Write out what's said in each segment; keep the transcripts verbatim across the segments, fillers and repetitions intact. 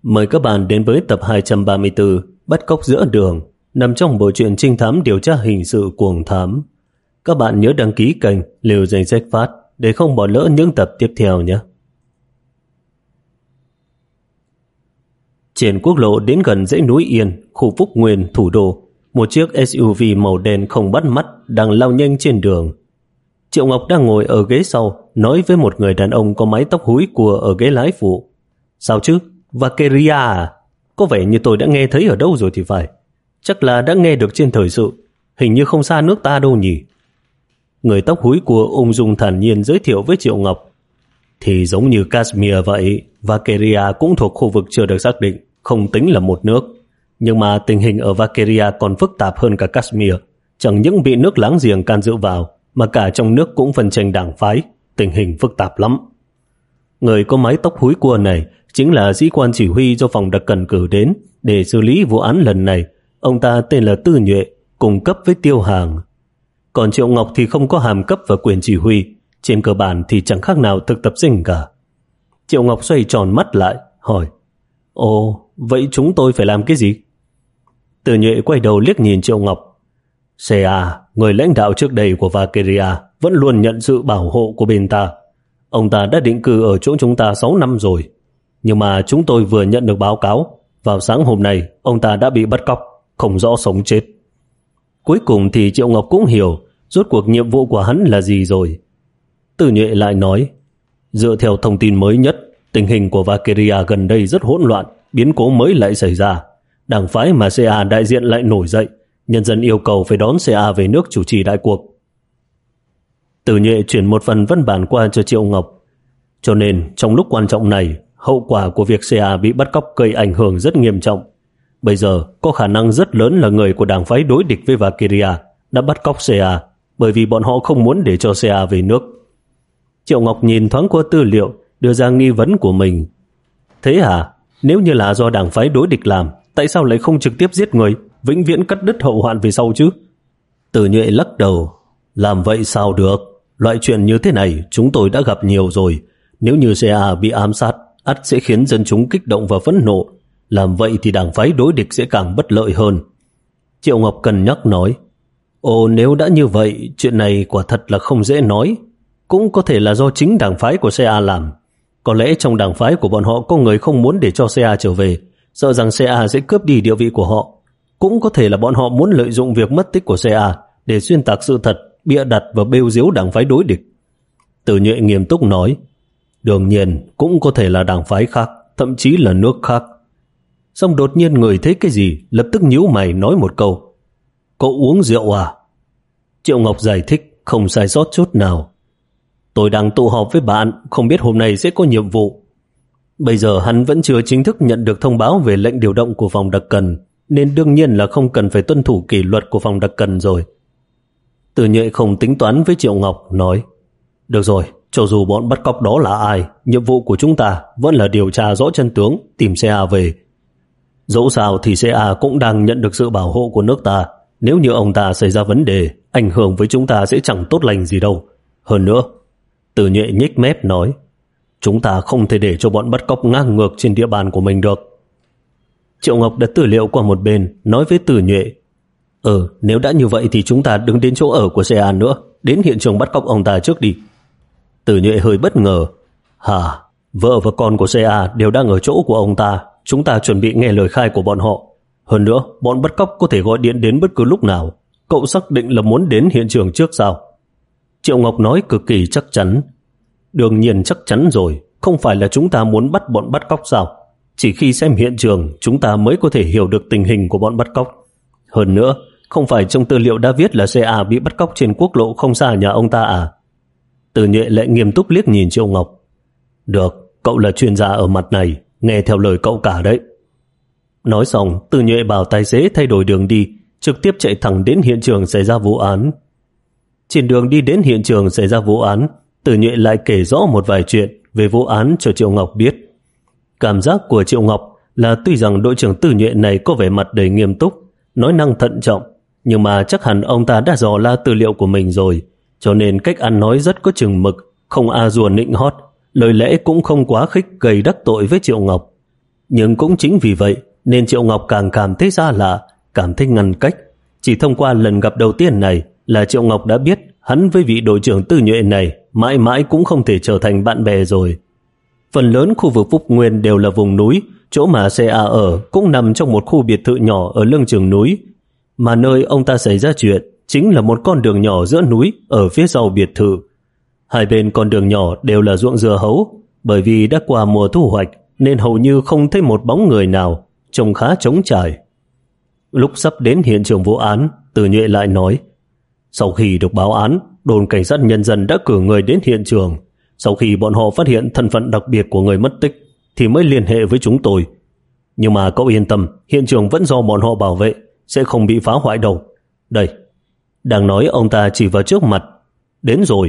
Mời các bạn đến với tập hai trăm ba mươi tư Bắt cóc giữa đường, nằm trong bộ truyện trinh thám điều tra hình sự Cuồng Thám. Các bạn nhớ đăng ký kênh Liều Danh Sách Phát để không bỏ lỡ những tập tiếp theo nhé. Trên quốc lộ đến gần dãy núi Yên, khu Phúc Nguyên, thủ đô, một chiếc ét u vê màu đen không bắt mắt đang lao nhanh trên đường. Triệu Ngọc đang ngồi ở ghế sau, nói với một người đàn ông có mái tóc húi cua ở ghế lái phụ. Sao chứ? Valkyria à? Có vẻ như tôi đã nghe thấy ở đâu rồi thì phải. Chắc là đã nghe được trên thời sự. Hình như không xa nước ta đâu nhỉ? Người tóc húi cua ung dung thản nhiên giới thiệu với Triệu Ngọc. Thì giống như Kashmir vậy, Valkyria cũng thuộc khu vực chưa được xác định, không tính là một nước. Nhưng mà tình hình ở Valkyria còn phức tạp hơn cả Kashmir. Chẳng những bị nước láng giềng can dự vào, mà cả trong nước cũng phân tranh đảng phái. Tình hình phức tạp lắm. Người có mái tóc húi cua này chính là sĩ quan chỉ huy do phòng đặc cần cử đến để xử lý vụ án lần này. Ông ta tên là Tư Nhuệ, cùng cấp với Tiêu Hàng. Còn Triệu Ngọc thì không có hàm cấp và quyền chỉ huy, trên cơ bản thì chẳng khác nào thực tập sinh cả. Triệu Ngọc xoay tròn mắt lại, hỏi: Ồ, vậy chúng tôi phải làm cái gì? Tư Nhuệ quay đầu liếc nhìn Triệu Ngọc. xê a, người lãnh đạo trước đây của Valkyria, vẫn luôn nhận sự bảo hộ của bên ta. Ông ta đã định cư ở chỗ chúng ta sáu năm rồi. Nhưng mà chúng tôi vừa nhận được báo cáo, vào sáng hôm nay ông ta đã bị bắt cóc, không rõ sống chết. Cuối cùng thì Triệu Ngọc cũng hiểu rốt cuộc nhiệm vụ của hắn là gì rồi. Tư Nhuệ lại nói: Dựa theo thông tin mới nhất, tình hình của Valkyria gần đây rất hỗn loạn, biến cố mới lại xảy ra. Đảng phái mà xê a đại diện lại nổi dậy, nhân dân yêu cầu phải đón xê a về nước chủ trì đại cuộc. Tư Nhuệ chuyển một phần văn bản qua cho Triệu Ngọc. Cho nên trong lúc quan trọng này, hậu quả của việc xê a bị bắt cóc gây ảnh hưởng rất nghiêm trọng. Bây giờ có khả năng rất lớn là người của đảng phái đối địch với Valkyria đã bắt cóc xê a, bởi vì bọn họ không muốn để cho xê a về nước. Triệu Ngọc nhìn thoáng qua tư liệu, đưa ra nghi vấn của mình. Thế hả? Nếu như là do đảng phái đối địch làm, tại sao lại không trực tiếp giết người, vĩnh viễn cắt đứt hậu hoạn về sau chứ? Tư Nhuệ lắc đầu. Làm vậy sao được? Loại chuyện như thế này chúng tôi đã gặp nhiều rồi. Nếu như xê a bị ám sát, ắt sẽ khiến dân chúng kích động và phẫn nộ. Làm vậy thì đảng phái đối địch sẽ càng bất lợi hơn. Triệu Ngọc cân nhắc nói: Ồ, nếu đã như vậy, chuyện này quả thật là không dễ nói. Cũng có thể là do chính đảng phái của xê a làm. Có lẽ trong đảng phái của bọn họ có người không muốn để cho xê a trở về, sợ rằng xê a sẽ cướp đi địa vị của họ. Cũng có thể là bọn họ muốn lợi dụng việc mất tích của xê a để xuyên tạc sự thật, bịa đặt và bêu diếu đảng phái đối địch. Tư Nhuệ nghiêm túc nói: Đương nhiên cũng có thể là đảng phái khác, thậm chí là nước khác. Xong đột nhiên người thấy cái gì, lập tức nhíu mày nói một câu: Cậu uống rượu à? Triệu Ngọc giải thích không sai sót chút nào: Tôi đang tụ họp với bạn, không biết hôm nay sẽ có nhiệm vụ. Bây giờ hắn vẫn chưa chính thức nhận được thông báo về lệnh điều động của phòng đặc cần, nên đương nhiên là không cần phải tuân thủ kỷ luật của phòng đặc cần rồi. Tư Nhuệ không tính toán với Triệu Ngọc, nói: Được rồi, cho dù bọn bắt cóc đó là ai, nhiệm vụ của chúng ta vẫn là điều tra rõ chân tướng, tìm xê a về. Dẫu sao thì xê a cũng đang nhận được sự bảo hộ của nước ta. Nếu như ông ta xảy ra vấn đề, ảnh hưởng với chúng ta sẽ chẳng tốt lành gì đâu. Hơn nữa, Tư Nhuệ nhếch mép nói: Chúng ta không thể để cho bọn bắt cóc ngang ngược trên địa bàn của mình được. Triệu Ngọc đặt tư liệu qua một bên, nói với Tư Nhuệ: Ừ, nếu đã như vậy thì chúng ta đừng đến chỗ ở của xê a nữa, đến hiện trường bắt cóc ông ta trước đi. Tư Nhuệ hơi bất ngờ: Hả? Vợ và con của xê a đều đang ở chỗ của ông ta, chúng ta chuẩn bị nghe lời khai của bọn họ. Hơn nữa, bọn bắt cóc có thể gọi điện đến bất cứ lúc nào. Cậu xác định là muốn đến hiện trường trước sao? Triệu Ngọc nói cực kỳ chắc chắn. Đương nhiên chắc chắn rồi, không phải là chúng ta muốn bắt bọn bắt cóc sao? Chỉ khi xem hiện trường, chúng ta mới có thể hiểu được tình hình của bọn bắt cóc. Hơn nữa, không phải trong tư liệu đã viết là xê a bị bắt cóc trên quốc lộ không xa nhà ông ta à? Tư Nhuệ lại nghiêm túc liếc nhìn Triệu Ngọc. Được, cậu là chuyên gia ở mặt này, nghe theo lời cậu cả đấy. Nói xong, Tư Nhuệ bảo tài xế thay đổi đường đi, trực tiếp chạy thẳng đến hiện trường xảy ra vụ án. Trên đường đi đến hiện trường xảy ra vụ án, Tư Nhuệ lại kể rõ một vài chuyện về vụ án cho Triệu Ngọc biết. Cảm giác của Triệu Ngọc là tuy rằng đội trưởng Tư Nhuệ này có vẻ mặt đầy nghiêm túc, nói năng thận trọng, nhưng mà chắc hẳn ông ta đã dò la tư liệu của mình rồi, cho nên cách ăn nói rất có chừng mực, không a dua nịnh hót, lời lẽ cũng không quá khích gây đắc tội với Triệu Ngọc. Nhưng cũng chính vì vậy nên Triệu Ngọc càng cảm thấy xa lạ, cảm thấy ngăn cách. Chỉ thông qua lần gặp đầu tiên này là Triệu Ngọc đã biết hắn với vị đội trưởng Tư Nhuệ này mãi mãi cũng không thể trở thành bạn bè rồi. Phần lớn khu vực Phúc Nguyên đều là vùng núi, chỗ mà xê a ở cũng nằm trong một khu biệt thự nhỏ ở lưng chừng núi. Mà nơi ông ta xảy ra chuyện chính là một con đường nhỏ giữa núi ở phía sau biệt thự. Hai bên con đường nhỏ đều là ruộng dưa hấu, bởi vì đã qua mùa thu hoạch nên hầu như không thấy một bóng người nào, trông khá trống trải. Lúc sắp đến hiện trường vụ án, Từ Nhuệ lại nói, sau khi được báo án, đồn cảnh sát nhân dân đã cử người đến hiện trường. Sau khi bọn họ phát hiện thân phận đặc biệt của người mất tích thì mới liên hệ với chúng tôi. Nhưng mà cậu yên tâm, hiện trường vẫn do bọn họ bảo vệ, sẽ không bị phá hoại đâu. Đây, đang nói ông ta chỉ vào trước mặt. Đến rồi.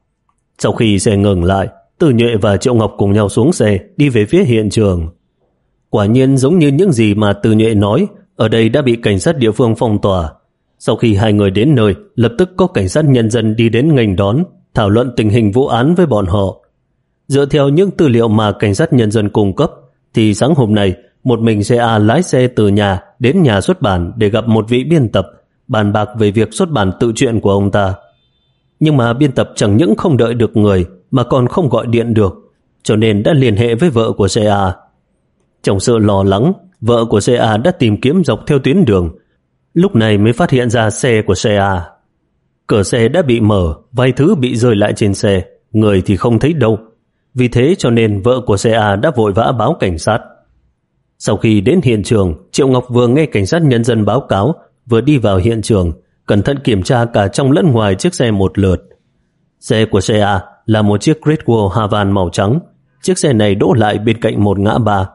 Sau khi xe ngừng lại, Từ Nhuệ và Triệu Ngọc cùng nhau xuống xe đi về phía hiện trường. Quả nhiên giống như những gì mà Từ Nhuệ nói, ở đây đã bị cảnh sát địa phương phong tỏa. Sau khi hai người đến nơi, lập tức có cảnh sát nhân dân đi đến nghênh đón, thảo luận tình hình vụ án với bọn họ. Dựa theo những tư liệu mà cảnh sát nhân dân cung cấp, thì sáng hôm nay, một mình xê a lái xe từ nhà đến nhà xuất bản để gặp một vị biên tập, bàn bạc về việc xuất bản tự truyện của ông ta. Nhưng mà biên tập chẳng những không đợi được người, mà còn không gọi điện được, cho nên đã liên hệ với vợ của xê a. Trong sự lo lắng, vợ của xê a đã tìm kiếm dọc theo tuyến đường, lúc này mới phát hiện ra xe của xê a. Cửa xe đã bị mở, vài thứ bị rơi lại trên xe, người thì không thấy đâu. Vì thế cho nên vợ của xê a đã vội vã báo cảnh sát. Sau khi đến hiện trường, Triệu Ngọc vừa nghe cảnh sát nhân dân báo cáo, vừa đi vào hiện trường, cẩn thận kiểm tra cả trong lẫn ngoài chiếc xe một lượt. Xe của xê a là một chiếc Great Wall Havan màu trắng. Chiếc xe này đỗ lại bên cạnh một ngã ba.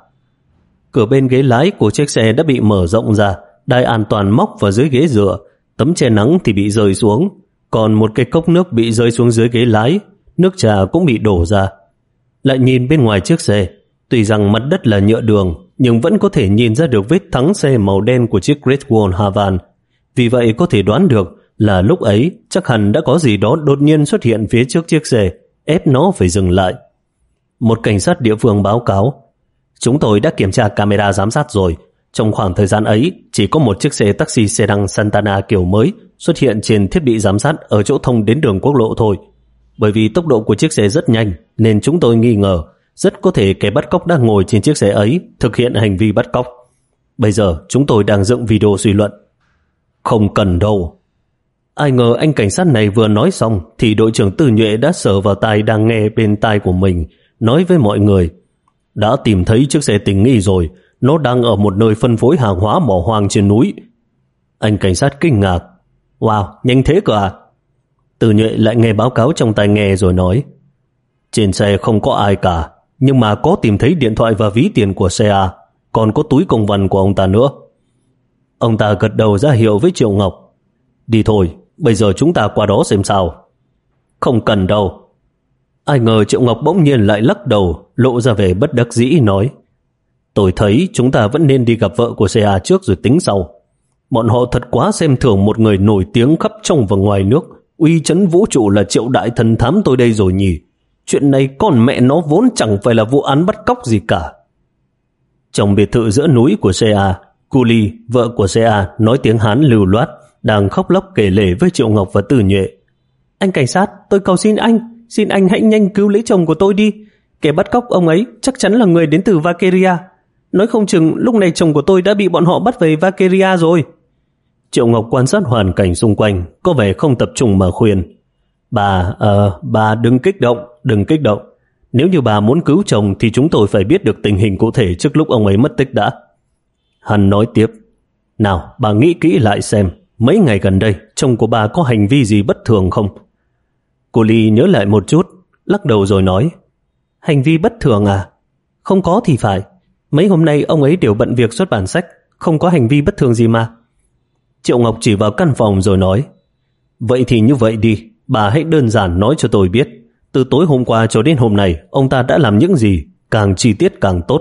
Cửa bên ghế lái của chiếc xe đã bị mở rộng ra, đai an toàn móc vào dưới ghế dựa, tấm che nắng thì bị rơi xuống, còn một cái cốc nước bị rơi xuống dưới ghế lái, nước trà cũng bị đổ ra. Lại nhìn bên ngoài chiếc xe, tuy rằng mặt đất là nhựa đường, nhưng vẫn có thể nhìn ra được vết thắng xe màu đen của chiếc Great Wall Havan. Vì vậy có thể đoán được là lúc ấy chắc hẳn đã có gì đó đột nhiên xuất hiện phía trước chiếc xe, ép nó phải dừng lại. Một cảnh sát địa phương báo cáo, chúng tôi đã kiểm tra camera giám sát rồi. Trong khoảng thời gian ấy, chỉ có một chiếc xe taxi sedan Santana kiểu mới xuất hiện trên thiết bị giám sát ở chỗ thông đến đường quốc lộ thôi. Bởi vì tốc độ của chiếc xe rất nhanh, nên chúng tôi nghi ngờ rất có thể kẻ bắt cóc đang ngồi trên chiếc xe ấy thực hiện hành vi bắt cóc. Bây giờ chúng tôi đang dựng video suy luận. Không cần đâu. Ai ngờ anh cảnh sát này vừa nói xong thì đội trưởng Từ Nhuệ đã sờ vào tai đang nghe bên tai của mình, nói với mọi người, đã tìm thấy chiếc xe tình nghi rồi, nó đang ở một nơi phân phối hàng hóa bỏ hoang trên núi. Anh cảnh sát kinh ngạc, wow, nhanh thế cơ à? Từ Nhuệ lại nghe báo cáo trong tai nghe rồi nói, trên xe không có ai cả, nhưng mà có tìm thấy điện thoại và ví tiền của xê a, còn có túi công văn của ông ta nữa. Ông ta gật đầu ra hiệu với Triệu Ngọc, đi thôi, bây giờ chúng ta qua đó xem sao. Không cần đâu. Ai ngờ Triệu Ngọc bỗng nhiên lại lắc đầu, lộ ra vẻ bất đắc dĩ nói, tôi thấy chúng ta vẫn nên đi gặp vợ của xê a trước rồi tính sau. Bọn họ thật quá xem thường một người nổi tiếng khắp trong và ngoài nước, uy chấn vũ trụ là Triệu đại thần thám tôi đây rồi nhỉ. Chuyện này con mẹ nó vốn chẳng phải là vụ án bắt cóc gì cả. Trong biệt thự giữa núi của xê a, Cu Ly, vợ của xê a, nói tiếng Hán lưu loát, đang khóc lóc kể lể với Triệu Ngọc và Từ Nhuệ. Anh cảnh sát, tôi cầu xin anh, xin anh hãy nhanh cứu lấy chồng của tôi đi. Kẻ bắt cóc ông ấy chắc chắn là người đến từ Vaqueria. Nói không chừng lúc này chồng của tôi đã bị bọn họ bắt về Vaqueria rồi. Triệu Ngọc quan sát hoàn cảnh xung quanh, có vẻ không tập trung mà khuyên. Bà, ờ, uh, bà đừng kích động, đừng kích động. Nếu như bà muốn cứu chồng thì chúng tôi phải biết được tình hình cụ thể trước lúc ông ấy mất tích đã. Hắn nói tiếp, nào, bà nghĩ kỹ lại xem, mấy ngày gần đây, chồng của bà có hành vi gì bất thường không? Cô Ly nhớ lại một chút, lắc đầu rồi nói, hành vi bất thường à? Không có thì phải. Mấy hôm nay ông ấy đều bận việc xuất bản sách, không có hành vi bất thường gì mà. Triệu Ngọc chỉ vào căn phòng rồi nói, vậy thì như vậy đi, bà hãy đơn giản nói cho tôi biết, từ tối hôm qua cho đến hôm nay, ông ta đã làm những gì, càng chi tiết càng tốt.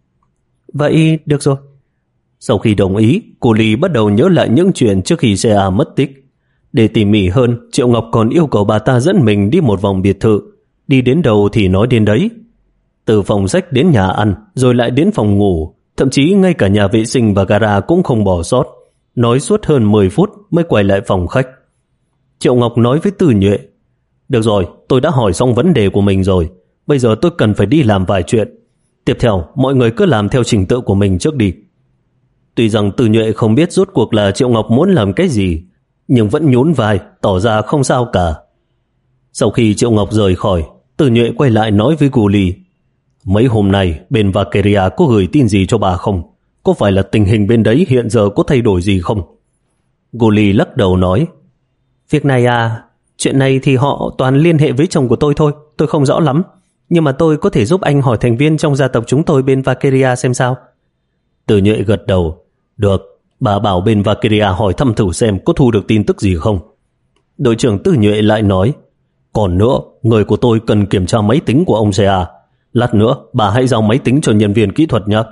Vậy được rồi. Sau khi đồng ý, cô Ly bắt đầu nhớ lại những chuyện trước khi xê a mất tích. Để tỉ mỉ hơn, Triệu Ngọc còn yêu cầu bà ta dẫn mình đi một vòng biệt thự, đi đến đâu thì nói đến đấy. Từ phòng sách đến nhà ăn, rồi lại đến phòng ngủ, Thậm chí ngay cả nhà vệ sinh và gara cũng không bỏ sót. Nói suốt hơn mười phút mới quay lại phòng khách. Triệu Ngọc nói với Từ Nhuệ: được rồi, tôi đã hỏi xong vấn đề của mình rồi. Bây giờ tôi cần phải đi làm vài chuyện. Tiếp theo, mọi người cứ làm theo trình tự của mình trước đi. Tuy rằng Từ Nhuệ không biết rốt cuộc là Triệu Ngọc muốn làm cái gì, nhưng vẫn nhún vai, tỏ ra không sao cả. Sau khi Triệu Ngọc rời khỏi, Từ Nhuệ quay lại nói với Guli: mấy hôm nay bên Valkyria có gửi tin gì cho bà không? Có phải là tình hình bên đấy hiện giờ có thay đổi gì không? Guli lắc đầu nói: việc này à, chuyện này thì họ toàn liên hệ với chồng của tôi thôi, tôi không rõ lắm. Nhưng mà tôi có thể giúp anh hỏi thành viên trong gia tộc chúng tôi bên Valkyria xem sao. Từ Nhuệ gật đầu: được, bà bảo bên Valkyria hỏi thăm thử xem có thu được tin tức gì không. Đội trưởng Từ Nhuệ lại nói: còn nữa, người của tôi cần kiểm tra máy tính của ông Sea. Lát nữa bà hãy giao máy tính cho nhân viên kỹ thuật nhé.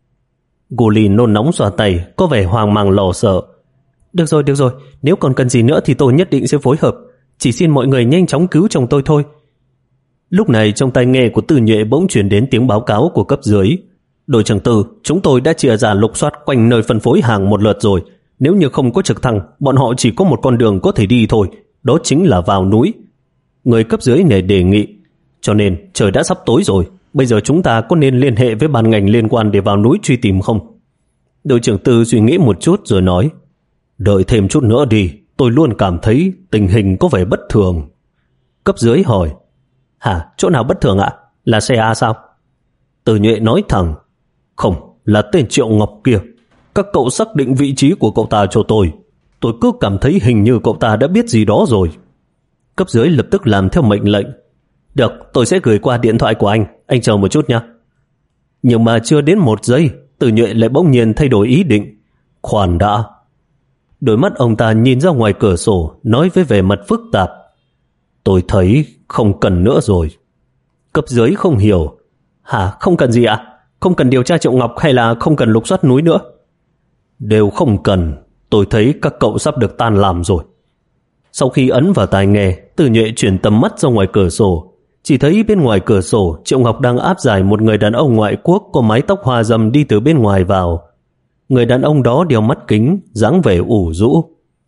Guli nôn nóng xoa tay, có vẻ hoang mang lo sợ. Được rồi, được rồi, nếu còn cần gì nữa thì tôi nhất định sẽ phối hợp. Chỉ xin mọi người nhanh chóng cứu chồng tôi thôi. Lúc này trong tai nghe của Từ Nhuệ bỗng truyền đến tiếng báo cáo của cấp dưới: đội trưởng Từ, chúng tôi đã chia ra lục soát quanh nơi phân phối hàng một lượt rồi. Nếu như không có trực thăng, bọn họ chỉ có một con đường có thể đi thôi, đó chính là vào núi. Người cấp dưới này đề nghị: cho nên trời đã sắp tối rồi, bây giờ chúng ta có nên liên hệ với ban ngành liên quan để vào núi truy tìm không? Đội trưởng Từ suy nghĩ một chút rồi nói: đợi thêm chút nữa đi, tôi luôn cảm thấy tình hình có vẻ bất thường. Cấp dưới hỏi: hả, chỗ nào bất thường ạ? Là xe A sao? Từ Nhuệ nói thẳng: không, là tên Triệu Ngọc kia. Các cậu xác định vị trí của cậu ta cho tôi. Tôi cứ cảm thấy hình như cậu ta đã biết gì đó rồi. Cấp dưới lập tức làm theo mệnh lệnh: được, tôi sẽ gửi qua điện thoại của anh, anh chờ một chút nhé. Nhưng mà chưa đến một giây, Từ Nhuệ lại bỗng nhiên thay đổi ý định. Khoan đã. Đôi mắt ông ta nhìn ra ngoài cửa sổ, nói với vẻ mặt phức tạp: tôi thấy không cần nữa rồi. Cấp dưới không hiểu: hả, không cần gì ạ? Không cần điều tra Triệu Ngọc hay là không cần lục soát núi nữa? Đều không cần, tôi thấy các cậu sắp được tan làm rồi. Sau khi ấn vào tai nghe, Từ Nhuệ chuyển tầm mắt ra ngoài cửa sổ. Chỉ thấy bên ngoài cửa sổ, Triệu Ngọc đang áp giải một người đàn ông ngoại quốc có mái tóc hoa râm đi từ bên ngoài vào. Người đàn ông đó đeo mắt kính, dáng vẻ ủ rũ.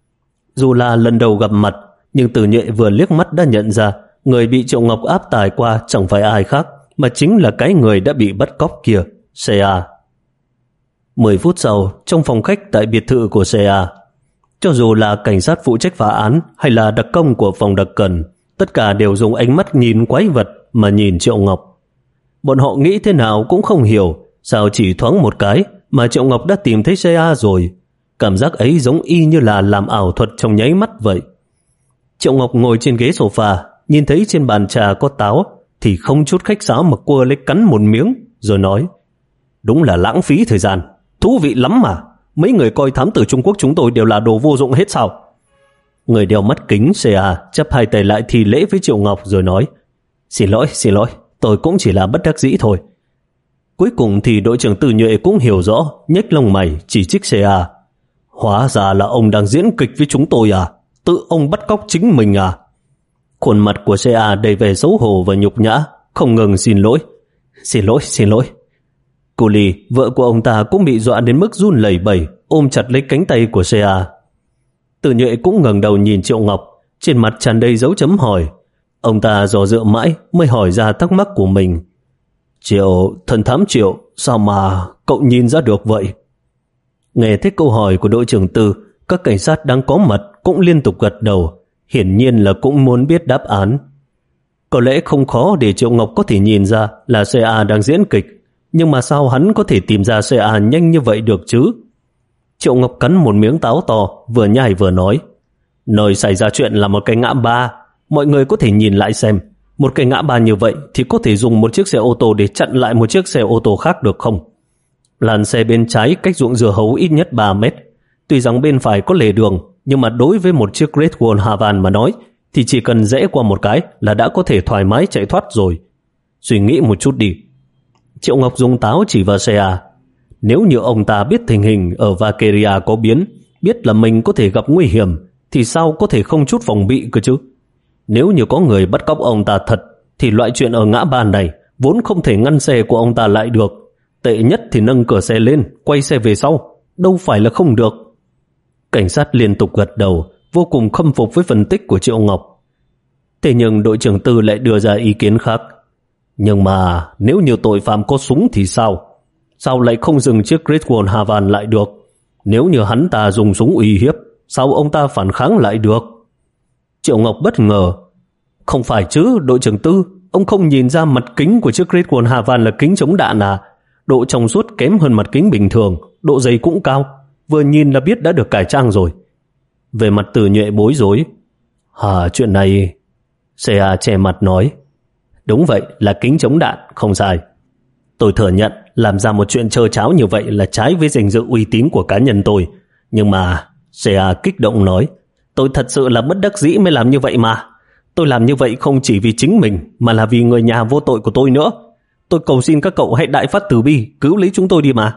Dù là lần đầu gặp mặt, nhưng Từ Nhuệ vừa liếc mắt đã nhận ra người bị Triệu Ngọc áp tải qua chẳng phải ai khác, mà chính là cái người đã bị bắt cóc kia, Sea. Mười phút sau, trong phòng khách tại biệt thự của Sea, cho dù là cảnh sát phụ trách phá án hay là đặc công của phòng đặc cần, tất cả đều dùng ánh mắt nhìn quái vật mà nhìn Triệu Ngọc. Bọn họ nghĩ thế nào cũng không hiểu sao chỉ thoáng một cái mà Triệu Ngọc đã tìm thấy Sea rồi. Cảm giác ấy giống y như là làm ảo thuật trong nháy mắt vậy. Triệu Ngọc ngồi trên ghế sofa, nhìn thấy trên bàn trà có táo thì không chút khách sáo mà cua lấy cắn một miếng rồi nói: đúng là lãng phí thời gian, thú vị lắm mà. Mấy người coi thám tử Trung Quốc chúng tôi đều là đồ vô dụng hết sao? Người đeo mắt kính Sea chắp hai tay lại thi lễ với Triệu Ngọc rồi nói: xin lỗi, xin lỗi, tôi cũng chỉ là bất đắc dĩ thôi. Cuối cùng thì đội trưởng Từ Nhuệ cũng hiểu rõ, nhếch lông mày chỉ trích Sea: hóa ra là ông đang diễn kịch với chúng tôi à? Tự ông bắt cóc chính mình à? Khuôn mặt của Sea đầy vẻ xấu hổ và nhục nhã, không ngừng xin lỗi. Xin lỗi, xin lỗi. Cô Ly, vợ của ông ta cũng bị dọa đến mức run lẩy bẩy, ôm chặt lấy cánh tay của Sea. Từ Nhuệ cũng ngẩng đầu nhìn Triệu Ngọc, trên mặt tràn đầy dấu chấm hỏi. Ông ta dò dự mãi mới hỏi ra thắc mắc của mình. Triệu, thần thám Triệu, sao mà cậu nhìn ra được vậy? Nghe thấy câu hỏi của đội trưởng Từ, các cảnh sát đang có mặt cũng liên tục gật đầu, hiển nhiên là cũng muốn biết đáp án. Có lẽ không khó để Triệu Ngọc có thể nhìn ra là Sea đang diễn kịch, nhưng mà sao hắn có thể tìm ra Sea nhanh như vậy được chứ? Triệu Ngọc cắn một miếng táo to, vừa nhai vừa nói: nơi xảy ra chuyện là một cái ngã ba, mọi người có thể nhìn lại xem. Một cái ngã ba như vậy thì có thể dùng một chiếc xe ô tô để chặn lại một chiếc xe ô tô khác được không? Làn xe bên trái cách ruộng dưa hấu ít nhất ba mét. Tuy rằng bên phải có lề đường, nhưng mà đối với một chiếc Great Wall Havan mà nói thì chỉ cần rẽ qua một cái là đã có thể thoải mái chạy thoát rồi. Suy nghĩ một chút đi. Triệu Ngọc dùng táo chỉ vào Sea. Nếu như ông ta biết tình hình ở Valkyria có biến, biết là mình có thể gặp nguy hiểm, thì sao có thể không chút phòng bị cơ chứ? Nếu như có người bắt cóc ông ta thật, thì loại chuyện ở ngã ba này vốn không thể ngăn xe của ông ta lại được. Tệ nhất thì nâng cửa xe lên, quay xe về sau, đâu phải là không được. Cảnh sát liên tục gật đầu, vô cùng khâm phục với phân tích của Triệu Ngọc. Thế nhưng đội trưởng Tư lại đưa ra ý kiến khác. Nhưng mà nếu như tội phạm có súng thì sao? Sao lại không dừng chiếc Great Wall Havan lại được? Nếu như hắn ta dùng súng uy hiếp, sao ông ta phản kháng lại được? Triệu Ngọc bất ngờ. Không phải chứ, đội trưởng Tư, ông không nhìn ra mặt kính của chiếc Great Wall Havan là kính chống đạn à? Độ trong suốt kém hơn mặt kính bình thường, độ dày cũng cao, vừa nhìn là biết đã được cải trang rồi. Về mặt Từ Nhuệ bối rối. À, chuyện này... xê a che mặt nói. Đúng vậy, là kính chống đạn, không sai. Tôi thừa nhận làm ra một chuyện trơ tráo như vậy là trái với danh dự uy tín của cá nhân tôi. Nhưng mà, xê a kích động nói, tôi thật sự là bất đắc dĩ mới làm như vậy mà. Tôi làm như vậy không chỉ vì chính mình, mà là vì người nhà vô tội của tôi nữa. Tôi cầu xin các cậu hãy đại phát từ bi, cứu lấy chúng tôi đi mà.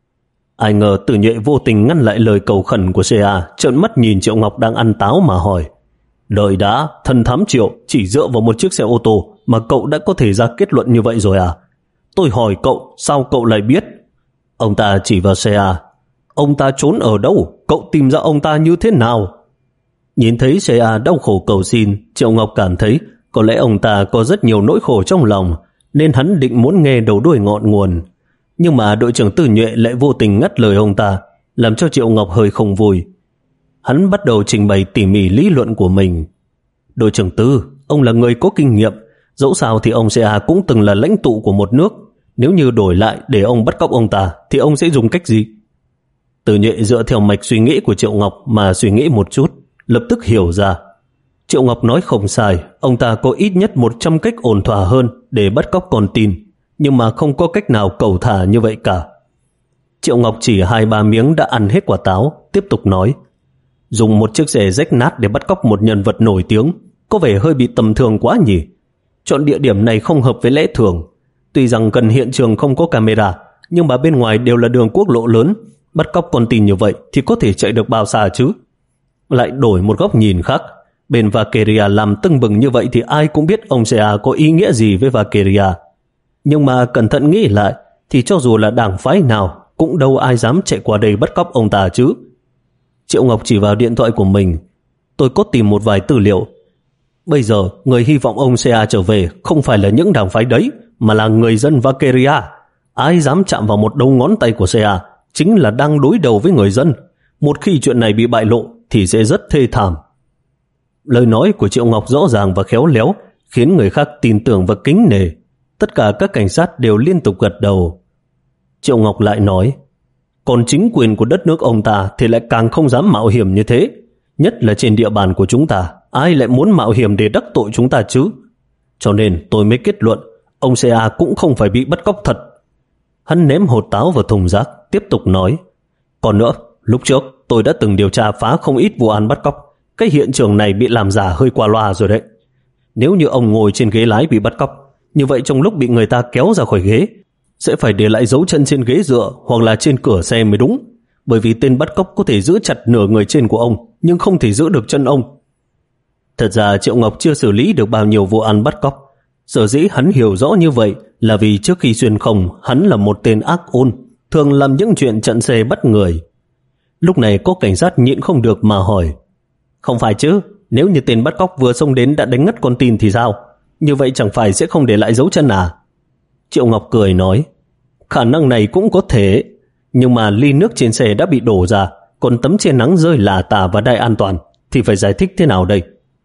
Ai ngờ Từ Nhuệ vô tình ngăn lại lời cầu khẩn của xê a, trợn mắt nhìn Triệu Ngọc đang ăn táo mà hỏi. Đợi đã, thần thám Triệu, chỉ dựa vào một chiếc xe ô tô mà cậu đã có thể ra kết luận như vậy rồi à? Tôi hỏi cậu, sao cậu lại biết? Ông ta chỉ vào xê a. Ông ta trốn ở đâu? Cậu tìm ra ông ta như thế nào? Nhìn thấy xê a đau khổ cầu xin, Triệu Ngọc cảm thấy có lẽ ông ta có rất nhiều nỗi khổ trong lòng, nên hắn định muốn nghe đầu đuôi ngọn nguồn. Nhưng mà đội trưởng Từ Nhuệ lại vô tình ngắt lời ông ta, làm cho Triệu Ngọc hơi không vui. Hắn bắt đầu trình bày tỉ mỉ lý luận của mình. Đội trưởng Tư, ông là người có kinh nghiệm, dẫu sao thì ông xê a cũng từng là lãnh tụ của một nước. Nếu như đổi lại để ông bắt cóc ông ta, thì ông sẽ dùng cách gì? Từ Nhuệ dựa theo mạch suy nghĩ của Triệu Ngọc mà suy nghĩ một chút, lập tức hiểu ra. Triệu Ngọc nói không sai, ông ta có ít nhất một trăm cách ổn thỏa hơn để bắt cóc con tin, nhưng mà không có cách nào cầu thả như vậy cả. Triệu Ngọc chỉ hai ba miếng đã ăn hết quả táo, tiếp tục nói. Dùng một chiếc xe rách nát để bắt cóc một nhân vật nổi tiếng có vẻ hơi bị tầm thường quá nhỉ. Chọn địa điểm này không hợp với lẽ thường. Tuy rằng gần hiện trường không có camera, nhưng mà bên ngoài đều là đường quốc lộ lớn, bắt cóc con tin như vậy thì có thể chạy được bao xa chứ? Lại đổi một góc nhìn khác, bên Valkyria làm tưng bừng như vậy thì ai cũng biết ông xê a có ý nghĩa gì với Valkyria. Nhưng mà cẩn thận nghĩ lại thì cho dù là đảng phái nào cũng đâu ai dám chạy qua đây bắt cóc ông ta chứ. Triệu Ngọc chỉ vào điện thoại của mình. Tôi có tìm một vài tư liệu. Bây giờ người hy vọng ông xê a trở về không phải là những đảng phái đấy, mà là người dân Valkyria. Ai dám chạm vào một đầu ngón tay của xê a chính là đang đối đầu với người dân. Một khi chuyện này bị bại lộ thì sẽ rất thê thảm. Lời nói của Triệu Ngọc rõ ràng và khéo léo, khiến người khác tin tưởng và kính nể. Tất cả các cảnh sát đều liên tục gật đầu. Triệu Ngọc lại nói, còn chính quyền của đất nước ông ta thì lại càng không dám mạo hiểm như thế. Nhất là trên địa bàn của chúng ta, ai lại muốn mạo hiểm để đắc tội chúng ta chứ? Cho nên tôi mới kết luận, ông xê a cũng không phải bị bắt cóc thật. Hắn ném hột táo vào thùng rác, tiếp tục nói, còn nữa, lúc trước tôi đã từng điều tra phá không ít vụ án bắt cóc. Cái hiện trường này bị làm giả hơi qua loa rồi đấy. Nếu như ông ngồi trên ghế lái bị bắt cóc, như vậy trong lúc bị người ta kéo ra khỏi ghế, sẽ phải để lại dấu chân trên ghế dựa hoặc là trên cửa xe mới đúng. Bởi vì tên bắt cóc có thể giữ chặt nửa người trên của ông, nhưng không thể giữ được chân ông. Thật ra Triệu Ngọc chưa xử lý được bao nhiêu vụ án bắt cóc. Sở dĩ hắn hiểu rõ như vậy là vì trước khi xuyên không, hắn là một tên ác ôn, thường làm những chuyện chặn xe bắt người. Lúc này có cảnh sát nhịn không được mà hỏi, không phải chứ, nếu như tên bắt cóc vừa xông đến đã đánh ngất con tin thì sao? Như vậy chẳng phải sẽ không để lại dấu chân à? Triệu Ngọc cười nói, khả năng này cũng có thể, nhưng mà ly nước trên xe đã bị đổ ra, còn tấm che nắng rơi lả tả và đai an toàn, thì phải giải thích thế nào đây?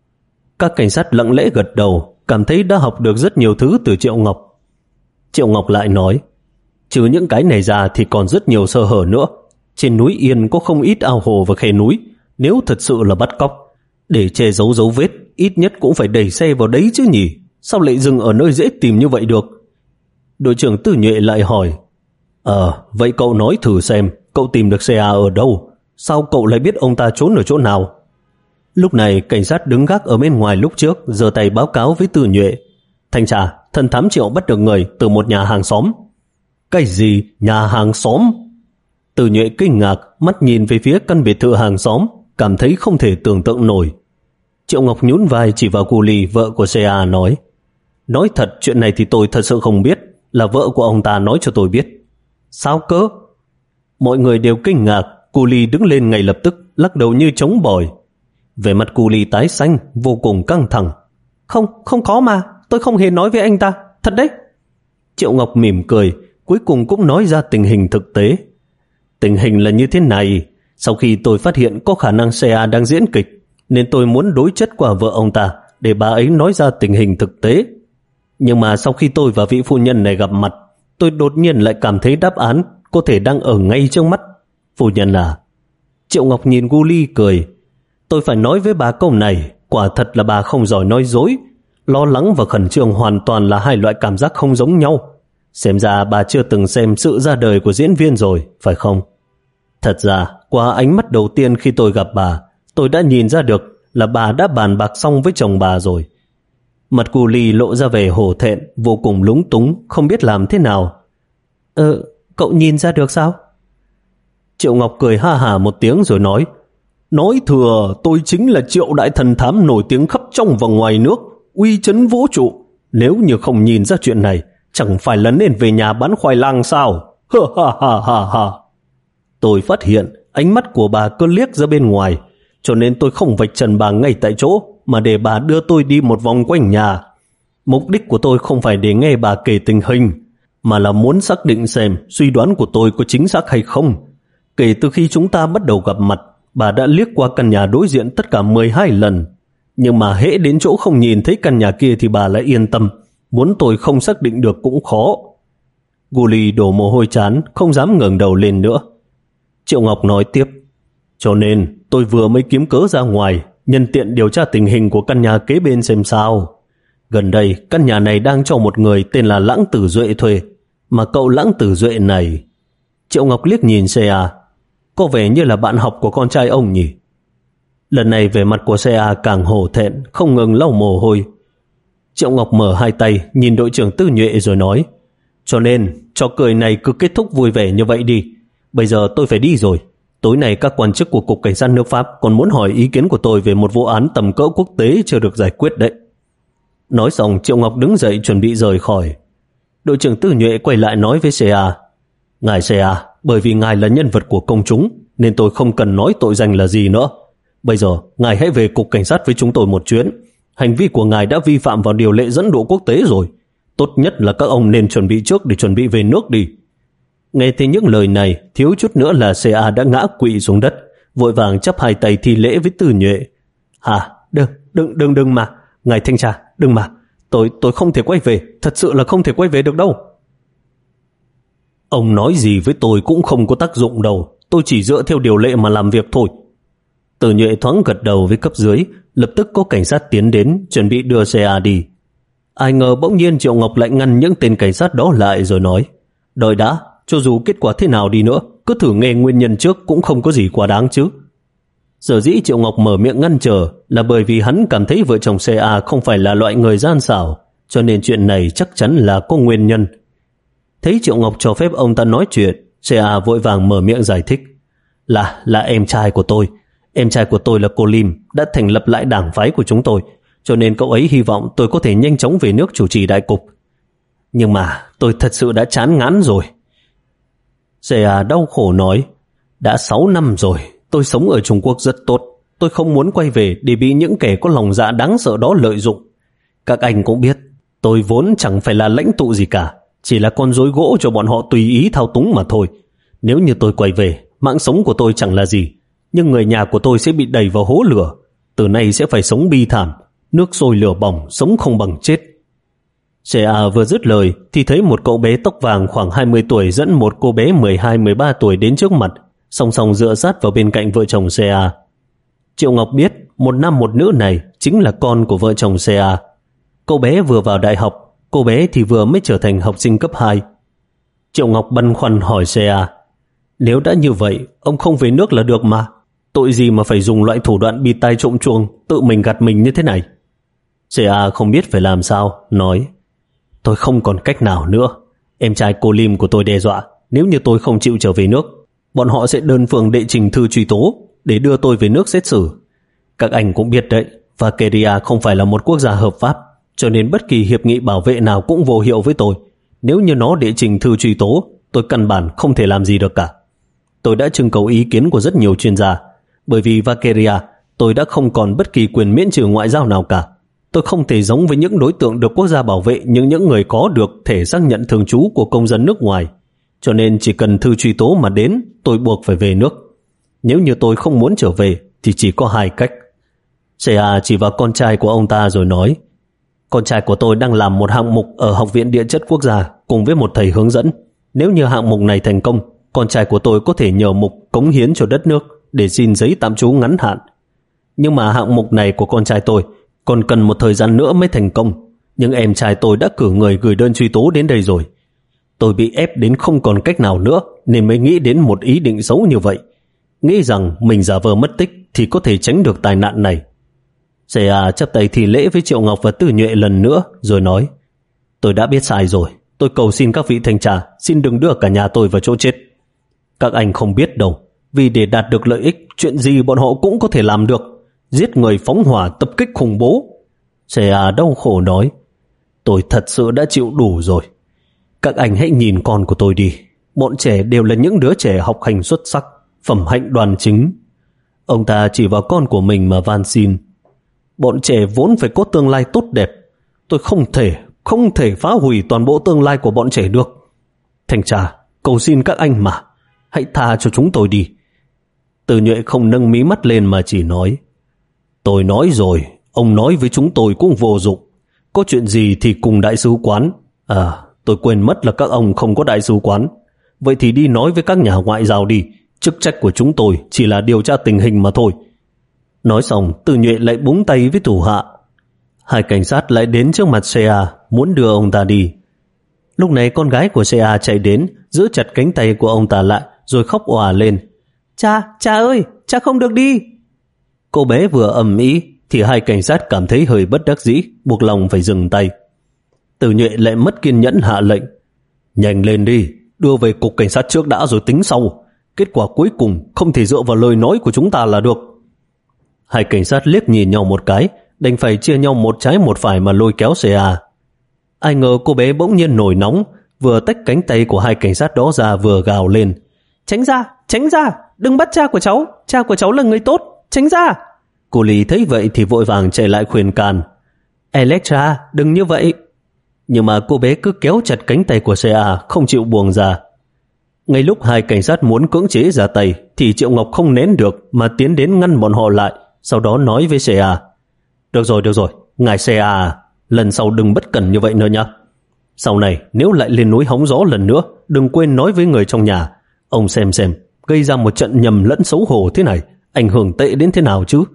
Các cảnh sát lặng lẽ gật đầu, cảm thấy đã học được rất nhiều thứ từ Triệu Ngọc. Triệu Ngọc lại nói, trừ những cái này ra thì còn rất nhiều sơ hở nữa. Trên núi Yên có không ít ao hồ và khe núi, nếu thật sự là bắt cóc, để che giấu dấu vết, ít nhất cũng phải đẩy xe vào đấy chứ nhỉ? Sao lại dừng ở nơi dễ tìm như vậy được? Đội trưởng Từ Nhuệ lại hỏi, Ờ, vậy cậu nói thử xem, cậu tìm được xê a ở đâu? Sao cậu lại biết ông ta trốn ở chỗ nào? Lúc này cảnh sát đứng gác ở bên ngoài lúc trước giơ tay báo cáo với Từ Nhuệ, thanh tra, thần thám Triệu bắt được người từ một nhà hàng xóm. Cái gì? Nhà hàng xóm? Từ Nhuệ kinh ngạc, mắt nhìn về phía căn biệt thự hàng xóm, cảm thấy không thể tưởng tượng nổi. Triệu Ngọc nhún vai chỉ vào cô Ly, vợ của xê a nói, nói thật chuyện này thì tôi thật sự không biết, là vợ của ông ta nói cho tôi biết. Sao cơ? Mọi người đều kinh ngạc. Cu Ly đứng lên ngay lập tức, lắc đầu như trống bỏi. Vẻ mặt Cu Ly tái xanh, vô cùng căng thẳng. Không, không có mà, tôi không hề nói với anh ta, thật đấy. Triệu Ngọc mỉm cười, cuối cùng cũng nói ra tình hình thực tế. Tình hình là như thế này, sau khi tôi phát hiện có khả năng xê a đang diễn kịch, nên tôi muốn đối chất qua vợ ông ta để bà ấy nói ra tình hình thực tế. Nhưng mà sau khi tôi và vị phu nhân này gặp mặt, tôi đột nhiên lại cảm thấy đáp án có thể đang ở ngay trước mắt. Phu nhân à? Triệu Ngọc nhìn Cu Ly cười. Tôi phải nói với bà câu này, quả thật là bà không giỏi nói dối. Lo lắng và khẩn trương hoàn toàn là hai loại cảm giác không giống nhau. Xem ra bà chưa từng xem sự ra đời của diễn viên rồi, phải không? Thật ra, qua ánh mắt đầu tiên khi tôi gặp bà, tôi đã nhìn ra được là bà đã bàn bạc xong với chồng bà rồi. Mặt Cu Ly lộ ra vẻ hổ thẹn, vô cùng lúng túng, không biết làm thế nào. Ờ, cậu nhìn ra được sao? Triệu Ngọc cười ha hả một tiếng rồi nói, nói thừa tôi chính là Triệu đại thần thám nổi tiếng khắp trong và ngoài nước, uy chấn vũ trụ. Nếu như không nhìn ra chuyện này, chẳng phải là nên về nhà bán khoai lang sao? Ha ha ha ha ha. Tôi phát hiện ánh mắt của bà cứ liếc ra bên ngoài, cho nên tôi không vạch trần bà ngay tại chỗ, mà để bà đưa tôi đi một vòng quanh nhà. Mục đích của tôi không phải để nghe bà kể tình hình, mà là muốn xác định xem suy đoán của tôi có chính xác hay không. Kể từ khi chúng ta bắt đầu gặp mặt, bà đã liếc qua căn nhà đối diện tất cả mười hai lần. Nhưng mà hễ đến chỗ không nhìn thấy căn nhà kia thì bà lại yên tâm. Muốn tôi không xác định được cũng khó. Cu Ly đổ mồ hôi trán, không dám ngẩng đầu lên nữa. Triệu Ngọc nói tiếp, cho nên tôi vừa mới kiếm cớ ra ngoài, nhân tiện điều tra tình hình của căn nhà kế bên xem sao. Gần đây, căn nhà này đang cho một người tên là Lãng Tử Duệ thuê. Mà cậu Lãng Tử Duệ này... Triệu Ngọc liếc nhìn xe a, có vẻ như là bạn học của con trai ông nhỉ? Lần này vẻ mặt của xe a càng hổ thẹn, không ngừng lau mồ hôi. Triệu Ngọc mở hai tay, nhìn đội trưởng Tư Nhuệ rồi nói, cho nên, trò cười này cứ kết thúc vui vẻ như vậy đi. Bây giờ tôi phải đi rồi. Tối nay các quan chức của Cục Cảnh sát nước Pháp còn muốn hỏi ý kiến của tôi về một vụ án tầm cỡ quốc tế chưa được giải quyết đấy. Nói xong, Triệu Ngọc đứng dậy chuẩn bị rời khỏi. Đội trưởng Tư Nhuệ quay lại nói với xê a, ngài xê a, bởi vì ngài là nhân vật của công chúng nên tôi không cần nói tội danh là gì nữa. Bây giờ, ngài hãy về Cục Cảnh sát với chúng tôi một chuyến. Hành vi của ngài đã vi phạm vào điều lệ dẫn độ quốc tế rồi. Tốt nhất là các ông nên chuẩn bị trước để chuẩn bị về nước đi. Nghe thấy những lời này, thiếu chút nữa là xê a đã ngã quỵ xuống đất, vội vàng chắp hai tay thi lễ với Tư Nhuệ. Hả? Đừng, đừng, đừng, đừng mà. Ngài thanh tra, đừng mà. Tôi, tôi không thể quay về, thật sự là không thể quay về được đâu. Ông nói gì với tôi cũng không có tác dụng đâu, tôi chỉ dựa theo điều lệ mà làm việc thôi. Tư Nhuệ thoáng gật đầu với cấp dưới, lập tức có cảnh sát tiến đến, chuẩn bị đưa xê a đi. Ai ngờ bỗng nhiên Triệu Ngọc lại ngăn những tên cảnh sát đó lại rồi nói, đợi đã, cho dù kết quả thế nào đi nữa, cứ thử nghe nguyên nhân trước cũng không có gì quá đáng chứ. Sở dĩ Triệu Ngọc mở miệng ngăn trở là bởi vì hắn cảm thấy vợ chồng xê a không phải là loại người gian xảo, cho nên chuyện này chắc chắn là có nguyên nhân. Thấy Triệu Ngọc cho phép ông ta nói chuyện, xê a vội vàng mở miệng giải thích. Là, là em trai của tôi. Em trai của tôi là cô Lim, đã thành lập lại đảng phái của chúng tôi, cho nên cậu ấy hy vọng tôi có thể nhanh chóng về nước chủ trì đại cục. Nhưng mà tôi thật sự đã chán ngán rồi. xê a đau khổ nói, đã sáu năm rồi, tôi sống ở Trung Quốc rất tốt. Tôi không muốn quay về để bị những kẻ có lòng dạ đáng sợ đó lợi dụng. Các anh cũng biết, tôi vốn chẳng phải là lãnh tụ gì cả, chỉ là con rối gỗ cho bọn họ tùy ý thao túng mà thôi. Nếu như tôi quay về, mạng sống của tôi chẳng là gì, nhưng người nhà của tôi sẽ bị đẩy vào hố lửa. Từ nay sẽ phải sống bi thảm, nước sôi lửa bỏng, sống không bằng chết. xê a vừa dứt lời thì thấy một cậu bé tóc vàng khoảng hai mươi tuổi dẫn một cô bé mười hai mười ba tuổi đến trước mặt, song song dựa sát vào bên cạnh vợ chồng xê a. Triệu Ngọc biết một nam một nữ này chính là con của vợ chồng xê a. Cậu bé vừa vào đại học, cô bé thì vừa mới trở thành học sinh cấp hai. Triệu Ngọc băn khoăn hỏi xê a, nếu đã như vậy, ông không về nước là được mà. Tội gì mà phải dùng loại thủ đoạn bịt tai trộm chuông, tự mình gạt mình như thế này? xê a không biết phải làm sao, nói, tôi không còn cách nào nữa. Em trai cô Lim của tôi đe dọa, nếu như tôi không chịu trở về nước, bọn họ sẽ đơn phương đệ trình thư truy tố để đưa tôi về nước xét xử. Các anh cũng biết đấy, Valkyria không phải là một quốc gia hợp pháp, cho nên bất kỳ hiệp nghị bảo vệ nào cũng vô hiệu với tôi. Nếu như nó đệ trình thư truy tố, tôi căn bản không thể làm gì được cả. Tôi đã trưng cầu ý kiến của rất nhiều chuyên gia. Bởi vì Valkyria, tôi đã không còn bất kỳ quyền miễn trừ ngoại giao nào cả. Tôi không thể giống với những đối tượng được quốc gia bảo vệ như những người có được thể xác nhận thường trú của công dân nước ngoài. Cho nên chỉ cần thư truy tố mà đến, tôi buộc phải về nước. Nếu như tôi không muốn trở về thì chỉ có hai cách. Sea chỉ vào con trai của ông ta rồi nói: con trai của tôi đang làm một hạng mục ở Học viện Địa chất Quốc gia cùng với một thầy hướng dẫn. Nếu như hạng mục này thành công, con trai của tôi có thể nhờ mục cống hiến cho đất nước để xin giấy tạm trú ngắn hạn. Nhưng mà hạng mục này của con trai tôi còn cần một thời gian nữa mới thành công. Nhưng em trai tôi đã cử người gửi đơn truy tố đến đây rồi. Tôi bị ép đến không còn cách nào nữa nên mới nghĩ đến một ý định xấu như vậy, nghĩ rằng mình giả vờ mất tích thì có thể tránh được tai nạn này. Sea chắp tay thì lễ với Triệu Ngọc và Từ Nhuệ lần nữa rồi nói: tôi đã biết sai rồi. Tôi cầu xin các vị thanh tra xin đừng đưa cả nhà tôi vào chỗ chết. Các anh không biết đâu, vì để đạt được lợi ích, chuyện gì bọn họ cũng có thể làm được. Giết người, phóng hỏa, tập kích khủng bố. Sea đau khổ nói: tôi thật sự đã chịu đủ rồi. Các anh hãy nhìn con của tôi đi. Bọn trẻ đều là những đứa trẻ học hành xuất sắc, phẩm hạnh đoan chính. Ông ta chỉ vào con của mình mà van xin: bọn trẻ vốn phải có tương lai tốt đẹp. Tôi không thể, không thể phá hủy toàn bộ tương lai của bọn trẻ được. Thanh tra, cầu xin các anh mà, hãy tha cho chúng tôi đi. Từ Nhuệ không nâng mí mắt lên mà chỉ nói: tôi nói rồi, ông nói với chúng tôi cũng vô dụng. Có chuyện gì thì cùng đại sứ quán. À, tôi quên mất là các ông không có đại sứ quán. Vậy thì đi nói với các nhà ngoại giao đi. Chức trách của chúng tôi chỉ là điều tra tình hình mà thôi. Nói xong, Từ Nhuệ lại búng tay với thủ hạ. Hai cảnh sát lại đến trước mặt Sea, muốn đưa ông ta đi. Lúc này con gái của Sea chạy đến, giữ chặt cánh tay của ông ta lại, rồi khóc òa lên: Cha, cha ơi, cha không được đi. Cô bé vừa ầm ĩ thì hai cảnh sát cảm thấy hơi bất đắc dĩ, buộc lòng phải dừng tay. Từ Nhuệ lại mất kiên nhẫn hạ lệnh: nhanh lên đi, đưa về cục cảnh sát trước đã rồi tính sau. Kết quả cuối cùng không thể dựa vào lời nói của chúng ta là được. Hai cảnh sát liếc nhìn nhau một cái, đành phải chia nhau một trái một phải mà lôi kéo Sea. Ai ngờ cô bé bỗng nhiên nổi nóng, vừa tách cánh tay của hai cảnh sát đó ra vừa gào lên: tránh ra, tránh ra, đừng bắt cha của cháu, cha của cháu là người tốt, tránh ra. Cô Lý thấy vậy thì vội vàng chạy lại khuyên can: Electra, đừng như vậy. Nhưng mà cô bé cứ kéo chặt cánh tay của Sea, không chịu buông ra. Ngay lúc hai cảnh sát muốn cưỡng chế ra tay thì Triệu Ngọc không nén được mà tiến đến ngăn bọn họ lại, sau đó nói với Sea: được rồi, được rồi, ngài Sea, lần sau đừng bất cẩn như vậy nữa nhé. Sau này nếu lại lên núi hóng gió lần nữa, đừng quên nói với người trong nhà. Ông xem xem, gây ra một trận nhầm lẫn xấu hổ thế này, ảnh hưởng tệ đến thế nào chứ.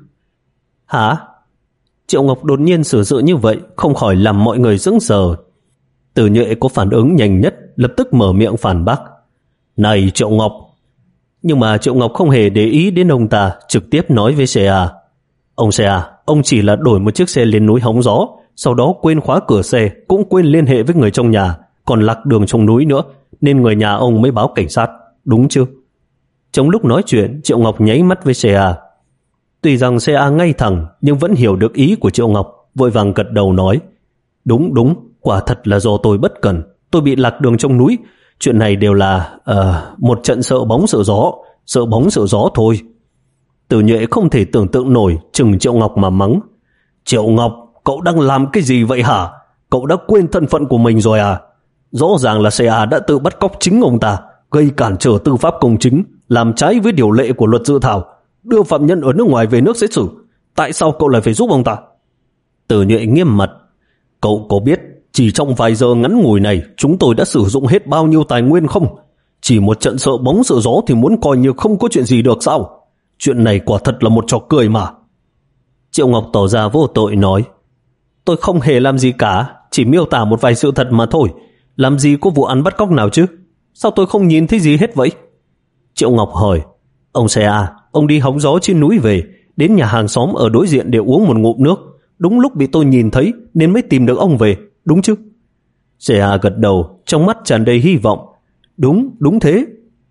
Hả? Triệu Ngọc đột nhiên xử sự như vậy, không khỏi làm mọi người sững sờ. Từ Nhuệ có phản ứng nhanh nhất, lập tức mở miệng phản bác: này Triệu Ngọc. Nhưng mà Triệu Ngọc không hề để ý đến ông ta, trực tiếp nói với Sea: ông Sea, ông chỉ là đổi một chiếc xe lên núi hóng gió, sau đó quên khóa cửa xe, cũng quên liên hệ với người trong nhà, còn lạc đường trong núi nữa, nên người nhà ông mới báo cảnh sát, đúng chứ? Trong lúc nói chuyện, Triệu Ngọc nháy mắt với Sea. Tuy rằng Sea ngay thẳng nhưng vẫn hiểu được ý của Triệu Ngọc, vội vàng gật đầu nói: đúng, đúng, quả thật là do tôi bất cẩn, tôi bị lạc đường trong núi. Chuyện này đều là uh, một trận sợ bóng sợ gió, sợ bóng sợ gió thôi. Từ Nhuệ không thể tưởng tượng nổi, chừng Triệu Ngọc mà mắng: Triệu Ngọc, cậu đang làm cái gì vậy hả? Cậu đã quên thân phận của mình rồi à? Rõ ràng là Sea đã tự bắt cóc chính ông ta, gây cản trở tư pháp công chính, làm trái với điều lệ của luật dự thảo, đưa phạm nhân ở nước ngoài về nước xét xử. Tại sao cậu lại phải giúp ông ta? Từ Nhuệ nghiêm mặt: cậu có biết chỉ trong vài giờ ngắn ngủi này chúng tôi đã sử dụng hết bao nhiêu tài nguyên không? Chỉ một trận sợ bóng sợ gió thì muốn coi như không có chuyện gì được sao? Chuyện này quả thật là một trò cười mà. Triệu Ngọc tỏ ra vô tội nói: tôi không hề làm gì cả, chỉ miêu tả một vài sự thật mà thôi. Làm gì có vụ án bắt cóc nào chứ? Sao tôi không nhìn thấy gì hết vậy? Triệu Ngọc hỏi: ông Sea, ông đi hóng gió trên núi về, đến nhà hàng xóm ở đối diện để uống một ngụm nước, đúng lúc bị tôi nhìn thấy nên mới tìm được ông về, đúng chứ? Sea gật đầu, trong mắt tràn đầy hy vọng: đúng, đúng thế.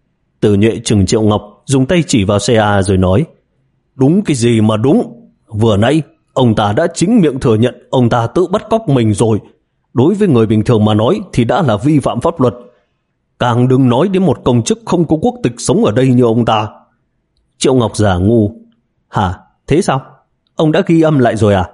Từ Nhuệ chừng Triệu Ngọc, dùng tay chỉ vào Sea rồi nói: đúng cái gì mà đúng? Vừa nãy ông ta đã chính miệng thừa nhận ông ta tự bắt cóc mình rồi. Đối với người bình thường mà nói thì đã là vi phạm pháp luật. Càng đừng nói đến một công chức không có quốc tịch sống ở đây như ông ta. Triệu Ngọc giả ngu. Hả? Thế sao? Ông đã ghi âm lại rồi à?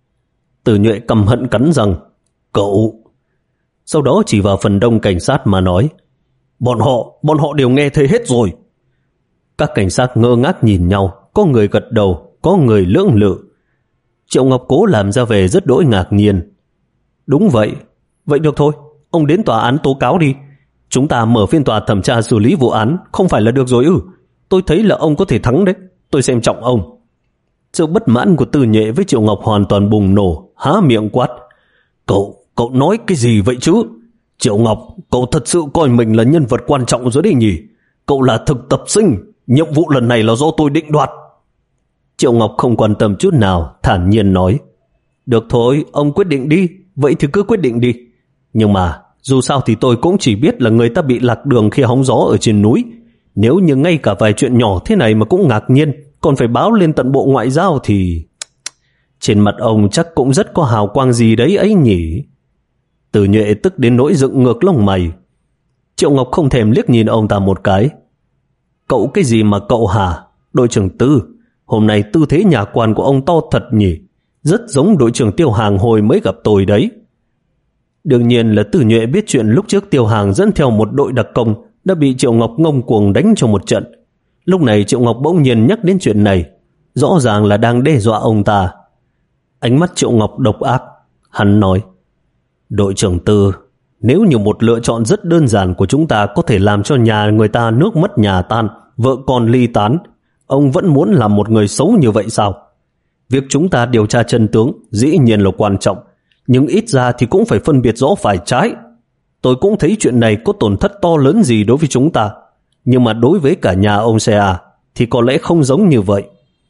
Từ Nhuệ căm hận cắn răng. Cậu... Sau đó chỉ vào phần đông cảnh sát mà nói. Bọn họ, bọn họ đều nghe thấy hết rồi. Các cảnh sát ngơ ngác nhìn nhau, có người gật đầu, có người lưỡng lự. Triệu Ngọc cố làm ra vẻ rất đỗi ngạc nhiên. Đúng vậy, vậy được thôi, ông đến tòa án tố cáo đi. Chúng ta mở phiên tòa thẩm tra xử lý vụ án, không phải là được rồi ư? Tôi thấy là ông có thể thắng đấy, tôi xem trọng ông. Sự bất mãn của Từ Nhuệ với Triệu Ngọc hoàn toàn bùng nổ, há miệng quát. Cậu, cậu nói cái gì vậy chứ? Triệu Ngọc, cậu thật sự coi mình là nhân vật quan trọng rồi đấy nhỉ? Cậu là thực tập sinh, nhiệm vụ lần này là do tôi định đoạt. Triệu Ngọc không quan tâm chút nào, thản nhiên nói. Được thôi, ông quyết định đi, vậy thì cứ quyết định đi. Nhưng mà, dù sao thì tôi cũng chỉ biết là người ta bị lạc đường khi hóng gió ở trên núi. Nếu như ngay cả vài chuyện nhỏ thế này mà cũng ngạc nhiên, còn phải báo lên tận Bộ Ngoại giao thì... Trên mặt ông chắc cũng rất có hào quang gì đấy ấy nhỉ. Từ Nhuệ tức đến nỗi dựng ngược lông mày. Triệu Ngọc không thèm liếc nhìn ông ta một cái. Cậu cái gì mà cậu hả? Đội trưởng Tư, hôm nay tư thế nhà quan của ông to thật nhỉ? Rất giống đội trưởng Tiêu Hàng hồi mới gặp tôi đấy. Đương nhiên là Từ Nhuệ biết chuyện lúc trước Tiêu Hàng dẫn theo một đội đặc công đã bị Triệu Ngọc ngông cuồng đánh cho một trận. Lúc này Triệu Ngọc bỗng nhiên nhắc đến chuyện này, rõ ràng là đang đe dọa ông ta. Ánh mắt Triệu Ngọc độc ác, hắn nói. Đội trưởng Tư, nếu như một lựa chọn rất đơn giản của chúng ta có thể làm cho nhà người ta nước mất nhà tan, vợ con ly tán, ông vẫn muốn làm một người xấu như vậy sao? Việc chúng ta điều tra chân tướng dĩ nhiên là quan trọng, nhưng ít ra thì cũng phải phân biệt rõ phải trái. Tôi cũng thấy chuyện này có tổn thất to lớn gì đối với chúng ta, nhưng mà đối với cả nhà ông Sea thì có lẽ không giống như vậy.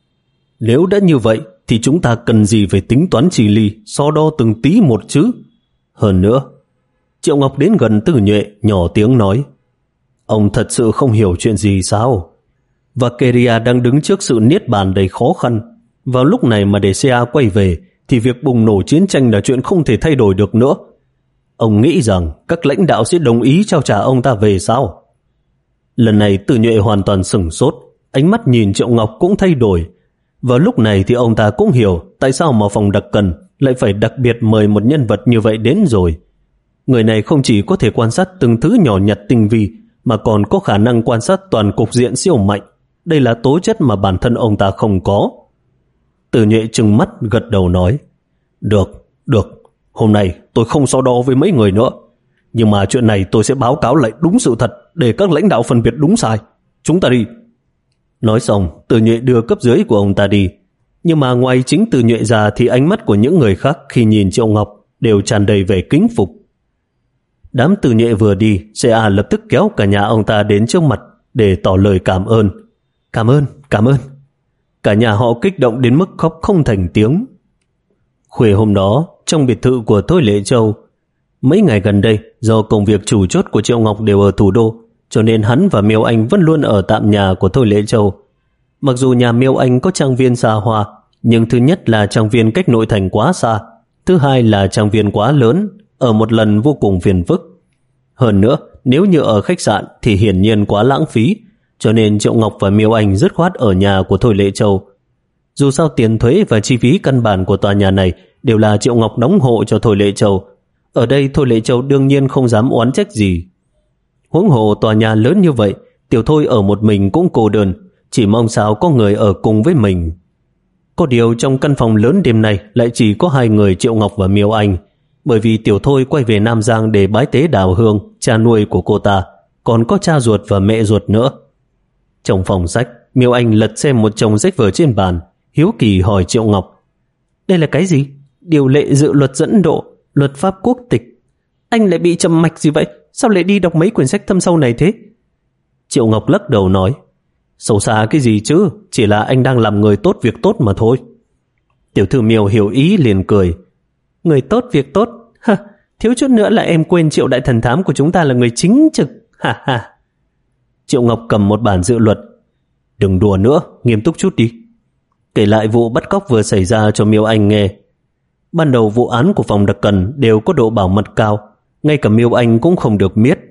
Nếu đã như vậy thì chúng ta cần gì phải tính toán chi ly, so đo từng tí một chứ? Hơn nữa, Triệu Ngọc đến gần Từ Nhuệ nhỏ tiếng nói. Ông thật sự không hiểu chuyện gì sao? Và Keria đang đứng trước sự niết bàn đầy khó khăn. Vào lúc này mà để Sea quay về thì việc bùng nổ chiến tranh là chuyện không thể thay đổi được nữa. Ông nghĩ rằng các lãnh đạo sẽ đồng ý trao trả ông ta về sao? Lần này Từ Nhuệ hoàn toàn sửng sốt, ánh mắt nhìn Triệu Ngọc cũng thay đổi. Vào lúc này thì ông ta cũng hiểu tại sao mà phòng đặc cần lại phải đặc biệt mời một nhân vật như vậy đến rồi. Người này không chỉ có thể quan sát từng thứ nhỏ nhặt tinh vi, mà còn có khả năng quan sát toàn cục diện siêu mạnh. Đây là tố chất mà bản thân ông ta không có. Từ Nhuệ trừng mắt gật đầu nói. Được, được, hôm nay tôi không so đo với mấy người nữa. Nhưng mà chuyện này tôi sẽ báo cáo lại đúng sự thật để các lãnh đạo phân biệt đúng sai. Chúng ta đi. Nói xong, Từ Nhuệ đưa cấp dưới của ông ta đi. Nhưng mà ngoài chính Từ Nhuệ ra thì ánh mắt của những người khác khi nhìn Triệu Ngọc đều tràn đầy vẻ kính phục. Đám Từ Nhuệ vừa đi, xê a lập tức kéo cả nhà ông ta đến trước mặt để tỏ lời cảm ơn. Cảm ơn, cảm ơn. Cả nhà họ kích động đến mức khóc không thành tiếng. Khuya hôm đó, trong biệt thự của Thôi Lệ Châu, mấy ngày gần đây do công việc chủ chốt của Triệu Ngọc đều ở thủ đô, cho nên hắn và Miêu Anh vẫn luôn ở tạm nhà của Thôi Lệ Châu. Mặc dù nhà Miêu Anh có trang viên xa hoa, nhưng thứ nhất là trang viên cách nội thành quá xa, thứ hai là trang viên quá lớn, ở một lần vô cùng phiền phức. Hơn nữa, nếu như ở khách sạn thì hiển nhiên quá lãng phí, cho nên Triệu Ngọc và Miêu Anh dứt khoát ở nhà của Thôi Lệ Châu. Dù sao tiền thuế và chi phí căn bản của tòa nhà này đều là Triệu Ngọc đóng hộ cho Thôi Lệ Châu. Ở đây Thôi Lệ Châu đương nhiên không dám oán trách gì. Huống hồ tòa nhà lớn như vậy, Tiểu Thôi ở một mình cũng cô đơn, chỉ mong sao có người ở cùng với mình. Có điều trong căn phòng lớn đêm nay lại chỉ có hai người Triệu Ngọc và Miêu Anh, bởi vì Tiểu Thôi quay về Nam Giang để bái tế Đào Hương, cha nuôi của cô ta, còn có cha ruột và mẹ ruột nữa. Trong phòng sách, Miêu Anh lật xem một chồng sách vở trên bàn, hiếu kỳ hỏi Triệu Ngọc. Đây là cái gì? Điều lệ dự luật dẫn độ, luật pháp quốc tịch. Anh lại bị trầm mạch gì vậy? Sao lại đi đọc mấy quyển sách thâm sâu này thế? Triệu Ngọc lắc đầu nói. Sâu xa cái gì chứ? Chỉ là anh đang làm người tốt việc tốt mà thôi. Tiểu thư Miêu hiểu ý liền cười. Người tốt việc tốt? Ha, thiếu chút nữa là em quên Triệu đại thần thám của chúng ta là người chính trực. Ha ha. Triệu Ngọc cầm một bản dự luật. Đừng đùa nữa, nghiêm túc chút đi. Kể lại vụ bắt cóc vừa xảy ra cho Miêu Anh nghe. Ban đầu vụ án của phòng đặc cần đều có độ bảo mật cao, ngay cả Miêu Anh cũng không được biết.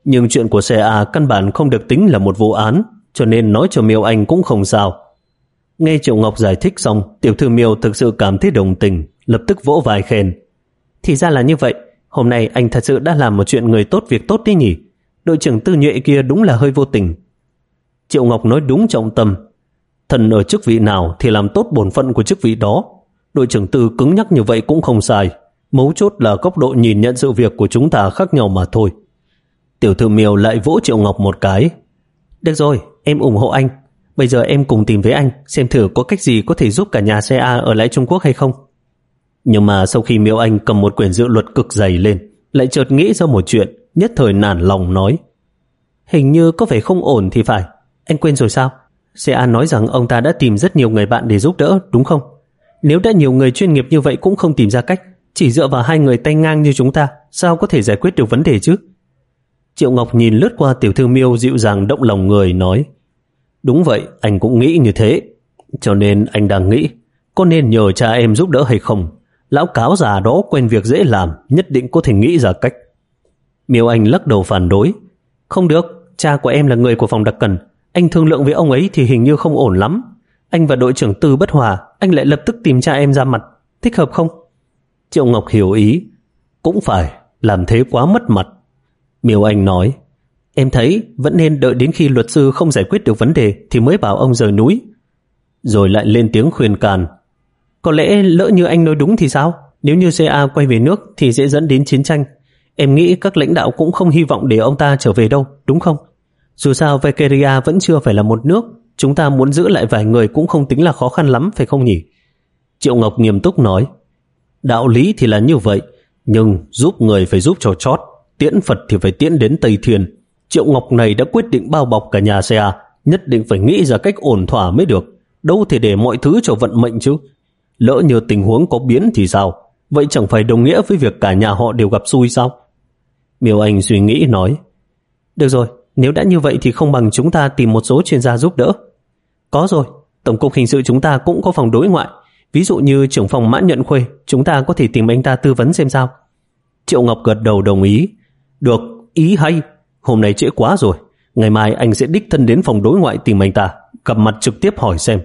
Nhưng chuyện của xê a căn bản không được tính là một vụ án, cho nên nói cho Miêu Anh cũng không sao. Nghe Triệu Ngọc giải thích xong, tiểu thư Miêu thực sự cảm thấy đồng tình, lập tức vỗ vai khen. Thì ra là như vậy, hôm nay anh thật sự đã làm một chuyện người tốt việc tốt đi nhỉ. Đội trưởng Tư Nhuệ kia đúng là hơi vô tình. Triệu Ngọc nói đúng trọng tâm. Thần ở chức vị nào thì làm tốt bổn phận của chức vị đó. Đội trưởng Tư cứng nhắc như vậy cũng không sai. Mấu chốt là góc độ nhìn nhận sự việc của chúng ta khác nhau mà thôi. Tiểu thư Miêu lại vỗ Triệu Ngọc một cái. Được rồi, em ủng hộ anh. Bây giờ em cùng tìm với anh, xem thử có cách gì có thể giúp cả nhà xê a ở lại Trung Quốc hay không. Nhưng mà sau khi Miêu Anh cầm một quyển dự luật cực dày lên, lại chợt nghĩ ra một chuyện, nhất thời nản lòng nói. Hình như có vẻ không ổn thì phải. Anh quên rồi sao? xê a nói rằng ông ta đã tìm rất nhiều người bạn để giúp đỡ, đúng không? Nếu đã nhiều người chuyên nghiệp như vậy cũng không tìm ra cách, chỉ dựa vào hai người tay ngang như chúng ta, sao có thể giải quyết được vấn đề chứ? Triệu Ngọc nhìn lướt qua tiểu thư Miêu dịu dàng động lòng người nói. Đúng vậy, anh cũng nghĩ như thế. Cho nên anh đang nghĩ, có nên nhờ cha em giúp đỡ hay không? Lão cáo già đó quen việc dễ làm, nhất định có thể nghĩ ra cách. Miêu Anh lắc đầu phản đối. Không được, cha của em là người của phòng đặc cần. Anh thương lượng với ông ấy thì hình như không ổn lắm. Anh và đội trưởng Tư bất hòa, anh lại lập tức tìm cha em ra mặt. Thích hợp không? Triệu Ngọc hiểu ý. Cũng phải, làm thế quá mất mặt. Miêu Anh nói. Em thấy vẫn nên đợi đến khi luật sư không giải quyết được vấn đề thì mới bảo ông rời núi. Rồi lại lên tiếng khuyên can. Có lẽ lỡ như anh nói đúng thì sao? Nếu như xê a quay về nước thì sẽ dẫn đến chiến tranh. Em nghĩ các lãnh đạo cũng không hy vọng để ông ta trở về đâu, đúng không? Dù sao Valkyria vẫn chưa phải là một nước, chúng ta muốn giữ lại vài người cũng không tính là khó khăn lắm, phải không nhỉ? Triệu Ngọc nghiêm túc nói. Đạo lý thì là như vậy, nhưng giúp người phải giúp cho chót, tiễn Phật thì phải tiễn đến Tây Thiên. Triệu Ngọc này đã quyết định bao bọc cả nhà xê a, nhất định phải nghĩ ra cách ổn thỏa mới được, đâu thể để mọi thứ cho vận mệnh chứ. Lỡ như tình huống có biến thì sao? Vậy chẳng phải đồng nghĩa với việc cả nhà họ đều gặp xui sao? Miêu Anh suy nghĩ nói. Được rồi, nếu đã như vậy thì không bằng chúng ta tìm một số chuyên gia giúp đỡ. Có rồi, Tổng cục Hình sự chúng ta cũng có phòng đối ngoại. Ví dụ như trưởng phòng Mã Nhuận Khuê, chúng ta có thể tìm anh ta tư vấn xem sao. Triệu Ngọc gật đầu đồng ý. Được, ý hay. Hôm nay trễ quá rồi, ngày mai anh sẽ đích thân đến phòng đối ngoại tìm anh ta, gặp mặt trực tiếp hỏi xem.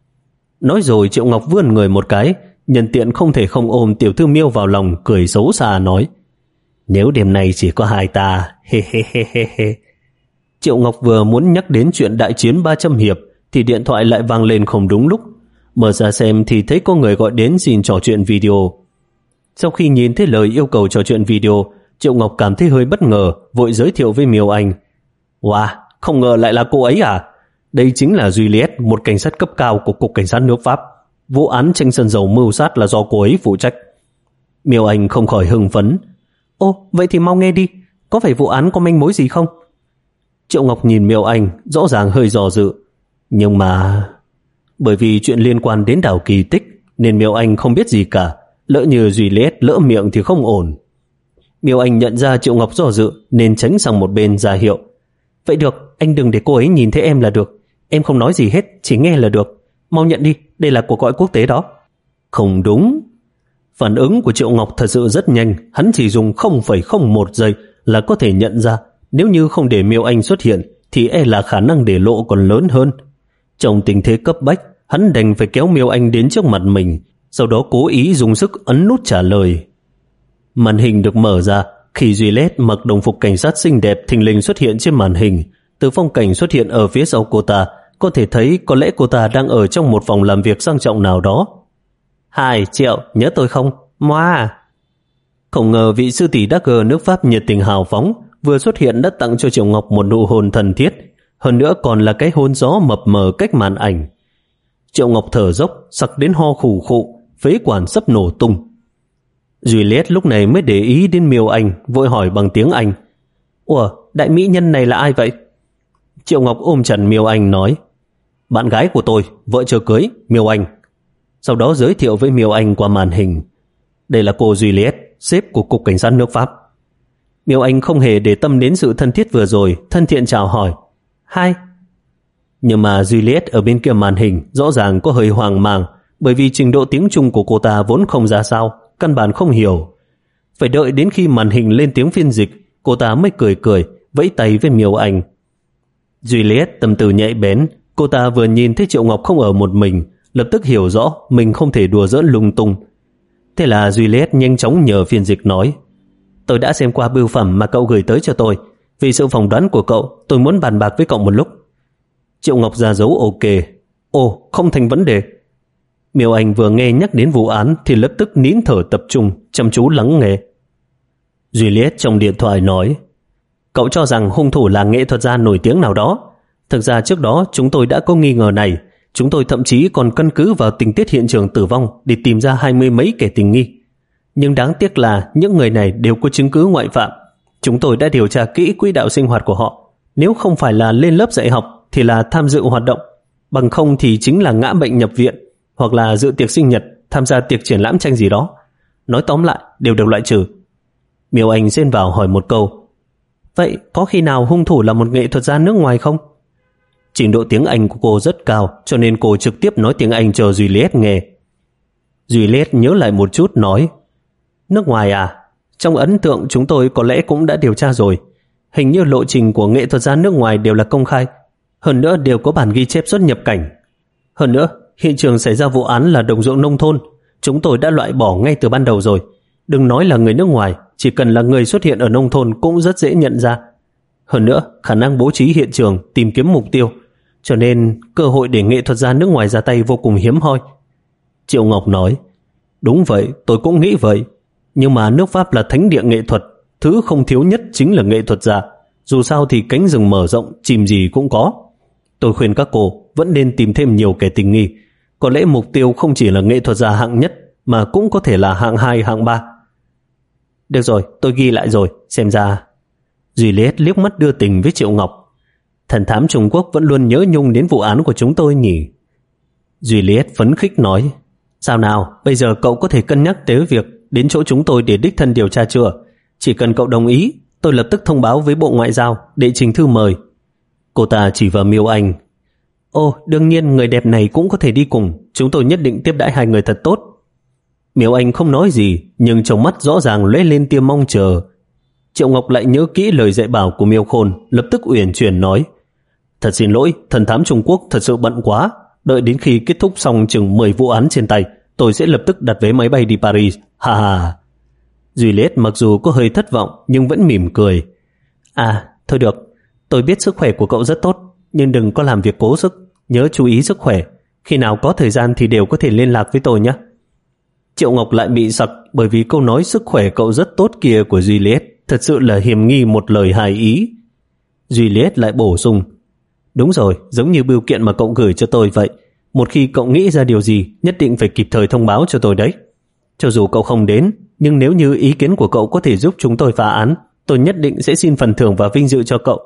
Nói rồi Triệu Ngọc vươn người một cái, nhân tiện không thể không ôm tiểu thư Miêu vào lòng, cười xấu xa nói. Nếu đêm nay chỉ có hai ta, he he he he he. Triệu Ngọc vừa muốn nhắc đến chuyện đại chiến ba trăm hiệp thì điện thoại lại vang lên không đúng lúc. Mở ra xem thì thấy có người gọi đến xin trò chuyện video. Sau khi nhìn thấy lời yêu cầu trò chuyện video, Triệu Ngọc cảm thấy hơi bất ngờ, vội giới thiệu với Miêu Anh. Wow, không ngờ lại là cô ấy à? Đây chính là Juliet, một cảnh sát cấp cao của Cục Cảnh sát nước Pháp. Vụ án tranh sân dầu mưu sát là do cô ấy phụ trách. Miêu Anh không khỏi hưng phấn. Ô, vậy thì mau nghe đi, có phải vụ án có manh mối gì không? Triệu Ngọc nhìn Miêu Anh, rõ ràng hơi dò dự. Nhưng mà... Bởi vì chuyện liên quan đến đảo kỳ tích, nên Miêu Anh không biết gì cả. Lỡ như Juliet lỡ miệng thì không ổn. Miêu Anh nhận ra Triệu Ngọc do dự nên tránh sang một bên ra hiệu. Vậy được, anh đừng để cô ấy nhìn thấy em là được. Em không nói gì hết, chỉ nghe là được. Mau nhận đi, đây là cuộc gọi quốc tế đó. Không đúng. Phản ứng của Triệu Ngọc thật sự rất nhanh. Hắn chỉ dùng không phẩy không một giây là có thể nhận ra. Nếu như không để Miêu Anh xuất hiện thì e là khả năng để lộ còn lớn hơn. Trong tình thế cấp bách, hắn đành phải kéo Miêu Anh đến trước mặt mình, sau đó cố ý dùng sức ấn nút trả lời. Màn hình được mở ra khi Juliet mặc đồng phục cảnh sát xinh đẹp thình lình xuất hiện trên màn hình. Từ phong cảnh xuất hiện ở phía sau cô ta, có thể thấy có lẽ cô ta đang ở trong một phòng làm việc sang trọng nào đó. Hai Triệu, nhớ tôi không? Moa! Không ngờ vị sư tỷ Dagger nước Pháp nhiệt tình hào phóng vừa xuất hiện đã tặng cho Triệu Ngọc một nụ hôn thân thiết, hơn nữa còn là cái hôn gió mập mờ cách màn ảnh. Triệu Ngọc thở dốc, sặc đến ho khủ khụ, phế quản sắp nổ tung. Juliet lúc này mới để ý đến Miêu Anh, vội hỏi bằng tiếng Anh. Ủa, đại mỹ nhân này là ai vậy? Triệu Ngọc ôm chặt Miêu Anh nói. Bạn gái của tôi, vợ chưa cưới, Miêu Anh. Sau đó giới thiệu với Miêu Anh qua màn hình. Đây là cô Juliet, sếp của Cục Cảnh sát nước Pháp. Miêu Anh không hề để tâm đến sự thân thiết vừa rồi, thân thiện chào hỏi. Hi. Nhưng mà Juliet ở bên kia màn hình rõ ràng có hơi hoang mang, bởi vì trình độ tiếng Trung của cô ta vốn không ra sao, căn bản không hiểu. Phải đợi đến khi màn hình lên tiếng phiên dịch, cô ta mới cười cười, vẫy tay với Miêu Anh. Juliet tâm tư nhạy bén, cô ta vừa nhìn thấy Triệu Ngọc không ở một mình, lập tức hiểu rõ mình không thể đùa giỡn lung tung. Thế là Juliet nhanh chóng nhờ phiên dịch nói: tôi đã xem qua bưu phẩm mà cậu gửi tới cho tôi. Vì sự phỏng đoán của cậu, tôi muốn bàn bạc với cậu một lúc. Triệu Ngọc ra dấu ok. Ồ, không thành vấn đề. Miêu Anh vừa nghe nhắc đến vụ án thì lập tức nín thở tập trung, chăm chú lắng nghe. Juliet trong điện thoại nói: cậu cho rằng hung thủ là nghệ thuật gia nổi tiếng nào đó. Thực ra trước đó chúng tôi đã có nghi ngờ này. Chúng tôi thậm chí còn căn cứ vào tình tiết hiện trường tử vong để tìm ra hai mươi mấy kẻ tình nghi. Nhưng đáng tiếc là những người này đều có chứng cứ ngoại phạm. Chúng tôi đã điều tra kỹ quỹ đạo sinh hoạt của họ. Nếu không phải là lên lớp dạy học thì là tham dự hoạt động, bằng không thì chính là ngã bệnh nhập viện, hoặc là dự tiệc sinh nhật, tham gia tiệc triển lãm tranh gì đó. Nói tóm lại đều được loại trừ. Miêu Anh xen vào hỏi một câu: vậy có khi nào hung thủ là một nghệ thuật gia nước ngoài không? Trình độ tiếng Anh của cô rất cao, cho nên cô trực tiếp nói tiếng Anh cho Juliet nghe. Juliet nhớ lại một chút nói: nước ngoài à? Trong ấn tượng chúng tôi có lẽ cũng đã điều tra rồi. Hình như lộ trình của nghệ thuật gia nước ngoài đều là công khai. Hơn nữa đều có bản ghi chép xuất nhập cảnh. Hơn nữa, hiện trường xảy ra vụ án là đồng ruộng nông thôn. Chúng tôi đã loại bỏ ngay từ ban đầu rồi. Đừng nói là người nước ngoài, chỉ cần là người xuất hiện ở nông thôn cũng rất dễ nhận ra. Hơn nữa, khả năng bố trí hiện trường, tìm kiếm mục tiêu. Cho nên, cơ hội để nghệ thuật gia nước ngoài ra tay vô cùng hiếm hoi. Triệu Ngọc nói: đúng vậy, tôi cũng nghĩ vậy. Nhưng mà nước Pháp là thánh địa nghệ thuật, thứ không thiếu nhất chính là nghệ thuật gia. Dù sao thì cánh rừng mở rộng, chìm gì cũng có. Tôi khuyên các cô vẫn nên tìm thêm nhiều kẻ tình nghi. Có lẽ mục tiêu không chỉ là nghệ thuật gia hạng nhất, mà cũng có thể là hạng hai, hạng ba. Được rồi, tôi ghi lại rồi, xem ra. Juliet liếc mắt đưa tình với Triệu Ngọc. Thần thám Trung Quốc vẫn luôn nhớ nhung đến vụ án của chúng tôi nhỉ? Juliet phấn khích nói: sao nào, bây giờ cậu có thể cân nhắc tới việc đến chỗ chúng tôi để đích thân điều tra chưa? Chỉ cần cậu đồng ý, tôi lập tức thông báo với Bộ Ngoại giao để trình thư mời. Cô ta chỉ vào Miêu Anh: ồ, đương nhiên người đẹp này cũng có thể đi cùng. Chúng tôi nhất định tiếp đãi hai người thật tốt. Miêu Anh không nói gì, nhưng trong mắt rõ ràng lóe lên tia mong chờ. Triệu Ngọc lại nhớ kỹ lời dạy bảo của Miêu Khôn, lập tức uyển chuyển nói: thật xin lỗi, thần thám Trung Quốc thật sự bận quá. Đợi đến khi kết thúc xong chừng mười vụ án trên tay, tôi sẽ lập tức đặt vé máy bay đi Paris. Ha ha. Juliet mặc dù có hơi thất vọng nhưng vẫn mỉm cười. À, thôi được, tôi biết sức khỏe của cậu rất tốt, nhưng đừng có làm việc cố sức, nhớ chú ý sức khỏe. Khi nào có thời gian thì đều có thể liên lạc với tôi nhé. Triệu Ngọc lại bị sặc bởi vì câu nói sức khỏe cậu rất tốt kia của Juliet thật sự là hiềm nghi một lời hài ý. Juliet lại bổ sung: đúng rồi, giống như bưu kiện mà cậu gửi cho tôi vậy. Một khi cậu nghĩ ra điều gì, nhất định phải kịp thời thông báo cho tôi đấy. Cho dù cậu không đến, nhưng nếu như ý kiến của cậu có thể giúp chúng tôi phá án, tôi nhất định sẽ xin phần thưởng và vinh dự cho cậu.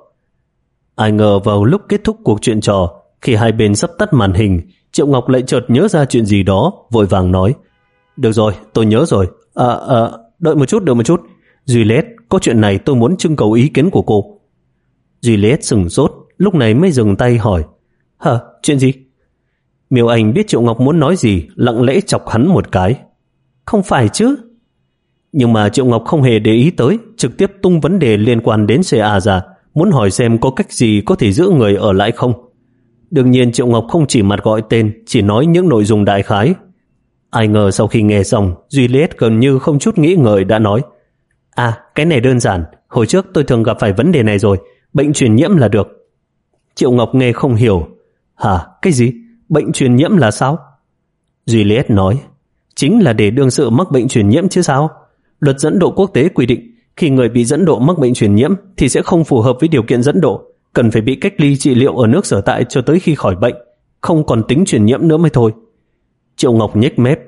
Ai ngờ vào lúc kết thúc cuộc chuyện trò, khi hai bên sắp tắt màn hình, Triệu Ngọc lại chợt nhớ ra chuyện gì đó, vội vàng nói: được rồi, tôi nhớ rồi. À, à, đợi một chút, đợi một chút. Juliet, có chuyện này tôi muốn trưng cầu ý kiến của cô. Juliet sửng sốt, lúc này mới dừng tay hỏi: hả, chuyện gì? Miêu Anh biết Triệu Ngọc muốn nói gì, lặng lẽ chọc hắn một cái. Không phải chứ? Nhưng mà Triệu Ngọc không hề để ý tới, trực tiếp tung vấn đề liên quan đến xê a ra, muốn hỏi xem có cách gì có thể giữ người ở lại không. Đương nhiên Triệu Ngọc không chỉ mặt gọi tên, chỉ nói những nội dung đại khái. Ai ngờ sau khi nghe xong, Juliet gần như không chút nghĩ ngợi đã nói: à, cái này đơn giản, hồi trước tôi thường gặp phải vấn đề này rồi, bệnh truyền nhiễm là được. Triệu Ngọc nghe không hiểu. Hả, cái gì? Bệnh truyền nhiễm là sao? Juliet nói: chính là để đương sự mắc bệnh truyền nhiễm chứ sao. Luật dẫn độ quốc tế quy định, khi người bị dẫn độ mắc bệnh truyền nhiễm thì sẽ không phù hợp với điều kiện dẫn độ, cần phải bị cách ly trị liệu ở nước sở tại cho tới khi khỏi bệnh, không còn tính truyền nhiễm nữa mới thôi. Triệu Ngọc nhếch mép: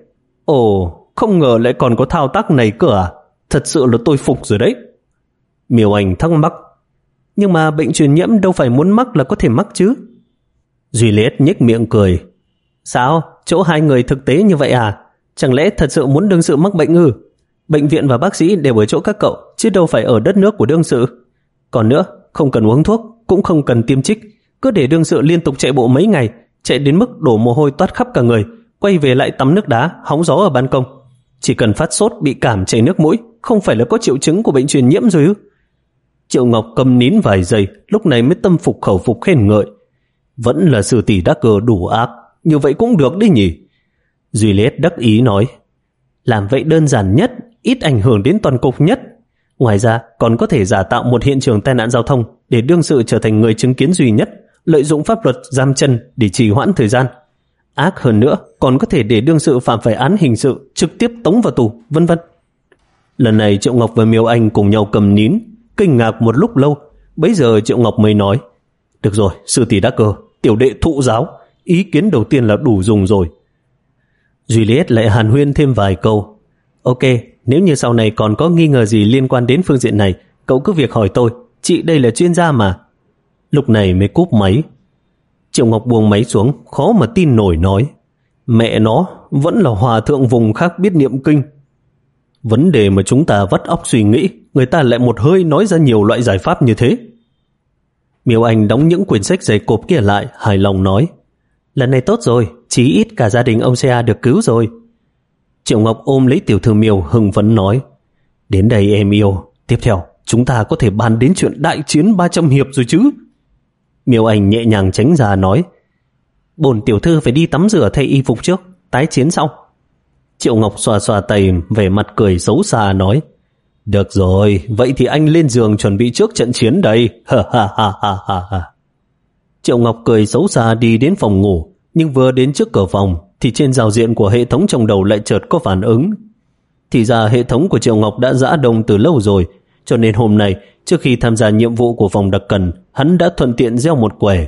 ồ, không ngờ lại còn có thao tác này cơ à? Thật sự là tôi phục rồi đấy. Miêu Anh thắc mắc: nhưng mà bệnh truyền nhiễm đâu phải muốn mắc là có thể mắc chứ? Juliet nhếch miệng cười: sao? Chỗ hai người thực tế như vậy à? Chẳng lẽ thật sự muốn đương sự mắc bệnh ư? Bệnh viện và bác sĩ đều ở chỗ các cậu, chứ đâu phải ở đất nước của đương sự. Còn nữa, không cần uống thuốc, cũng không cần tiêm trích, cứ để đương sự liên tục chạy bộ mấy ngày, chạy đến mức đổ mồ hôi toát khắp cả người, quay về lại tắm nước đá, hóng gió ở ban công. Chỉ cần phát sốt, bị cảm, chảy nước mũi, không phải là có triệu chứng của bệnh truyền nhiễm rồi ư? Triệu Ngọc câm nín vài giây, lúc này mới tâm phục khẩu phục khen ngợi. Vẫn là sư tỷ đắc cờ đủ ác, như vậy cũng được đấy nhỉ. Juliet đắc ý nói, làm vậy đơn giản nhất, ít ảnh hưởng đến toàn cục nhất. Ngoài ra còn có thể giả tạo một hiện trường tai nạn giao thông để đương sự trở thành người chứng kiến duy nhất, lợi dụng pháp luật giam chân để trì hoãn thời gian. Ác hơn nữa, còn có thể để đương sự phạm phải án hình sự trực tiếp tống vào tù, vân vân. Lần này Triệu Ngọc và Miêu Anh cùng nhau cầm nín, kinh ngạc một lúc lâu. Bấy giờ Triệu Ngọc mới nói, được rồi, sư tỷ đắc cơ, tiểu đệ thụ giáo, ý kiến đầu tiên là đủ dùng rồi. Juliet lại hàn huyên thêm vài câu. Ok, nếu như sau này còn có nghi ngờ gì liên quan đến phương diện này, cậu cứ việc hỏi tôi, chị đây là chuyên gia mà. Lúc này mới cúp máy. Triệu Ngọc buông máy xuống, khó mà tin nổi nói, mẹ nó, vẫn là hòa thượng vùng khác biết niệm kinh. Vấn đề mà chúng ta vắt óc suy nghĩ, người ta lại một hơi nói ra nhiều loại giải pháp như thế. Miêu Anh đóng những quyển sách dày cộp kia lại, hài lòng nói, lần này tốt rồi, chí ít cả gia đình ông Sea được cứu rồi. Triệu Ngọc ôm lấy tiểu thư Miêu hưng phấn nói, đến đây em yêu, tiếp theo chúng ta có thể bàn đến chuyện đại chiến ba trăm hiệp rồi chứ. Miêu Anh nhẹ nhàng tránh ra nói, bổn tiểu thư phải đi tắm rửa thay y phục trước, tái chiến sau. Triệu Ngọc xoa xoa tay, vẻ mặt cười xấu xa nói, được rồi, vậy thì anh lên giường chuẩn bị trước trận chiến đây. Ha ha ha ha ha ha. Triệu Ngọc cười xấu xa đi đến phòng ngủ, nhưng vừa đến trước cửa phòng thì trên giao diện của hệ thống trong đầu lại chợt có phản ứng. Thì ra hệ thống của Triệu Ngọc đã giã đông từ lâu rồi, cho nên hôm nay trước khi tham gia nhiệm vụ của phòng đặc cần, hắn đã thuận tiện gieo một quẻ.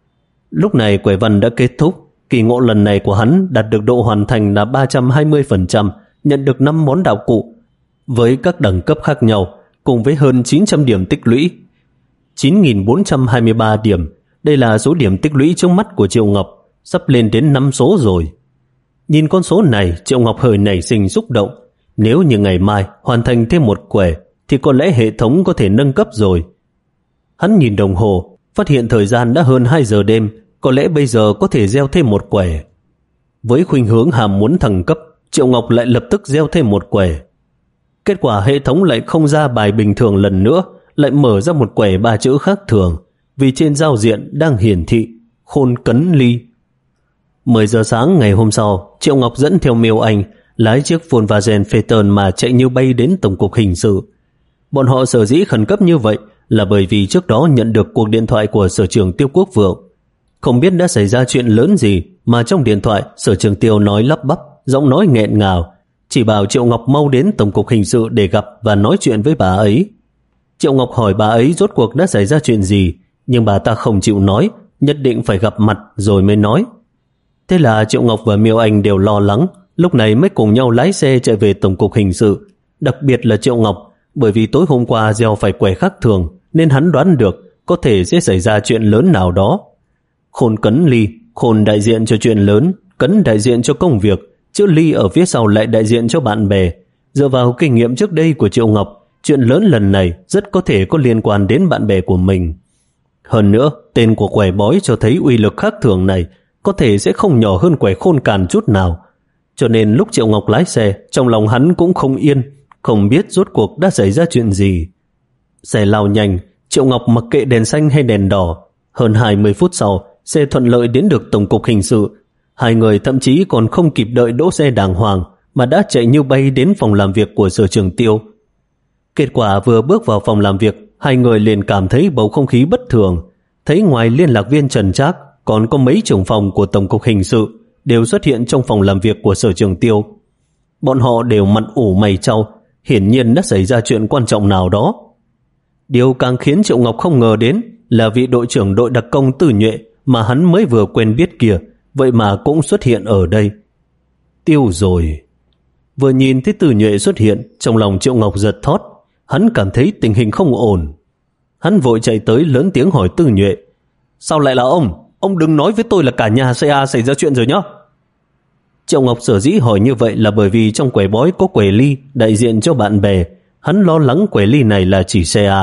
Lúc này quẻ văn đã kết thúc, kỳ ngộ lần này của hắn đạt được độ hoàn thành là ba trăm hai mươi phần trăm, nhận được năm món đạo cụ với các đẳng cấp khác nhau, cùng với hơn chín trăm điểm tích lũy. chín nghìn bốn trăm hai mươi ba điểm, đây là số điểm tích lũy trước mắt của Triệu Ngọc, sắp lên đến năm số rồi. Nhìn con số này, Triệu Ngọc hơi nảy sinh xúc động. Nếu như ngày mai hoàn thành thêm một quẻ thì có lẽ hệ thống có thể nâng cấp rồi. Hắn nhìn đồng hồ, phát hiện thời gian đã hơn hai giờ đêm, có lẽ bây giờ có thể gieo thêm một quẻ. Với khuynh hướng hàm muốn thăng cấp, Triệu Ngọc lại lập tức gieo thêm một quẻ. Kết quả hệ thống lại không ra bài bình thường lần nữa, lại mở ra một quẻ ba chữ khác thường, vì trên giao diện đang hiển thị Khôn Cấn Ly. mười giờ sáng ngày hôm sau, Triệu Ngọc dẫn theo Miêu Anh lái chiếc Volkswagen Phaeton mà chạy như bay đến Tổng cục Hình sự. Bọn họ sở dĩ khẩn cấp như vậy là bởi vì trước đó nhận được cuộc điện thoại của Sở trưởng Tiêu Quốc Vượng. Không biết đã xảy ra chuyện lớn gì mà trong điện thoại Sở trưởng Tiêu nói lắp bắp, giọng nói nghẹn ngào, chỉ bảo Triệu Ngọc mau đến Tổng cục Hình sự để gặp và nói chuyện với bà ấy. Triệu Ngọc hỏi bà ấy rốt cuộc đã xảy ra chuyện gì, nhưng bà ta không chịu nói, nhất định phải gặp mặt rồi mới nói. Thế là Triệu Ngọc và Miêu Anh đều lo lắng, lúc này mới cùng nhau lái xe chạy về Tổng cục Hình sự. Đặc biệt là Triệu Ngọc, bởi vì tối hôm qua gieo phải quẻ khác thường, nên hắn đoán được có thể sẽ xảy ra chuyện lớn nào đó. Khôn Cấn Ly, khôn đại diện cho chuyện lớn, cấn đại diện cho công việc, chữ ly ở phía sau lại đại diện cho bạn bè. Dựa vào kinh nghiệm trước đây của Triệu Ngọc, chuyện lớn lần này rất có thể có liên quan đến bạn bè của mình. Hơn nữa, tên của quẻ bói cho thấy uy lực khác thường này có thể sẽ không nhỏ hơn quẻ khôn càn chút nào. Cho nên lúc Triệu Ngọc lái xe, trong lòng hắn cũng không yên, không biết rốt cuộc đã xảy ra chuyện gì. Xe lao nhanh, Triệu Ngọc mặc kệ đèn xanh hay đèn đỏ. Hơn hai mươi phút sau, xe thuận lợi đến được Tổng cục Hình sự. Hai người thậm chí còn không kịp đợi đỗ xe đàng hoàng mà đã chạy như bay đến phòng làm việc của Sở trưởng Tiêu. Kết quả vừa bước vào phòng làm việc, hai người liền cảm thấy bầu không khí bất thường. Thấy ngoài liên lạc viên Trần Trác, còn có mấy trưởng phòng của Tổng cục Hình sự đều xuất hiện trong phòng làm việc của Sở trưởng Tiêu. Bọn họ đều mặt ủ mày chau, hiển nhiên đã xảy ra chuyện quan trọng nào đó. Điều càng khiến Triệu Ngọc không ngờ đến là vị đội trưởng đội đặc công Từ Nhuệ mà hắn mới vừa quen biết kia, vậy mà cũng xuất hiện ở đây. Tiêu rồi. Vừa nhìn thấy Từ Nhuệ xuất hiện, trong lòng Triệu Ngọc giật thót, hắn cảm thấy tình hình không ổn. Hắn vội chạy tới lớn tiếng hỏi Từ Nhuệ, sao lại là ông? Ông đừng nói với tôi là cả nhà xê a xảy ra chuyện rồi nhá. Triệu Ngọc sở dĩ hỏi như vậy là bởi vì trong quẻ bói có quẻ ly đại diện cho bạn bè, hắn lo lắng quẻ ly này là chỉ xê a.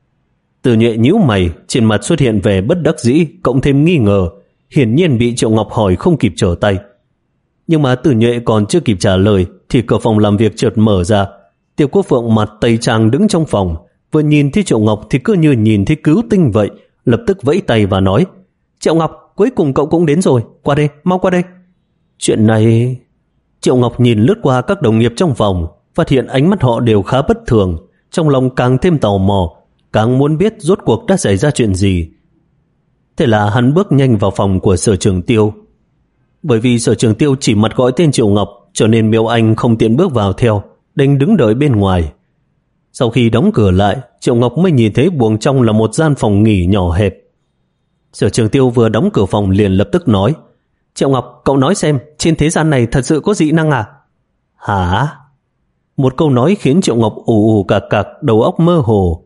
Từ Nhuệ nhíu mày, trên mặt xuất hiện vẻ bất đắc dĩ cộng thêm nghi ngờ, hiển nhiên bị Triệu Ngọc hỏi không kịp trở tay. Nhưng mà Từ Nhuệ còn chưa kịp trả lời thì cửa phòng làm việc chợt mở ra. Tiêu Quốc Phượng mặt tây trang đứng trong phòng, vừa nhìn thấy Triệu Ngọc thì cứ như nhìn thấy cứu tinh vậy, lập tức vẫy tay và nói: Triệu Ngọc, cuối cùng cậu cũng đến rồi, qua đây, mau qua đây. Chuyện này... Triệu Ngọc nhìn lướt qua các đồng nghiệp trong phòng, phát hiện ánh mắt họ đều khá bất thường, trong lòng càng thêm tò mò, càng muốn biết rốt cuộc đã xảy ra chuyện gì. Thế là hắn bước nhanh vào phòng của Sở Trường Tiêu. Bởi vì Sở Trường Tiêu chỉ mặt gọi tên Triệu Ngọc, cho nên Miêu Anh không tiện bước vào theo, đành đứng đợi bên ngoài. Sau khi đóng cửa lại, Triệu Ngọc mới nhìn thấy buồng trong là một gian phòng nghỉ nhỏ hẹp. Sở Trường Tiêu vừa đóng cửa phòng liền lập tức nói: Triệu Ngọc, cậu nói xem, trên thế gian này thật sự có dị năng à? Hả? Một câu nói khiến Triệu Ngọc ù ù cạc cạc, đầu óc mơ hồ.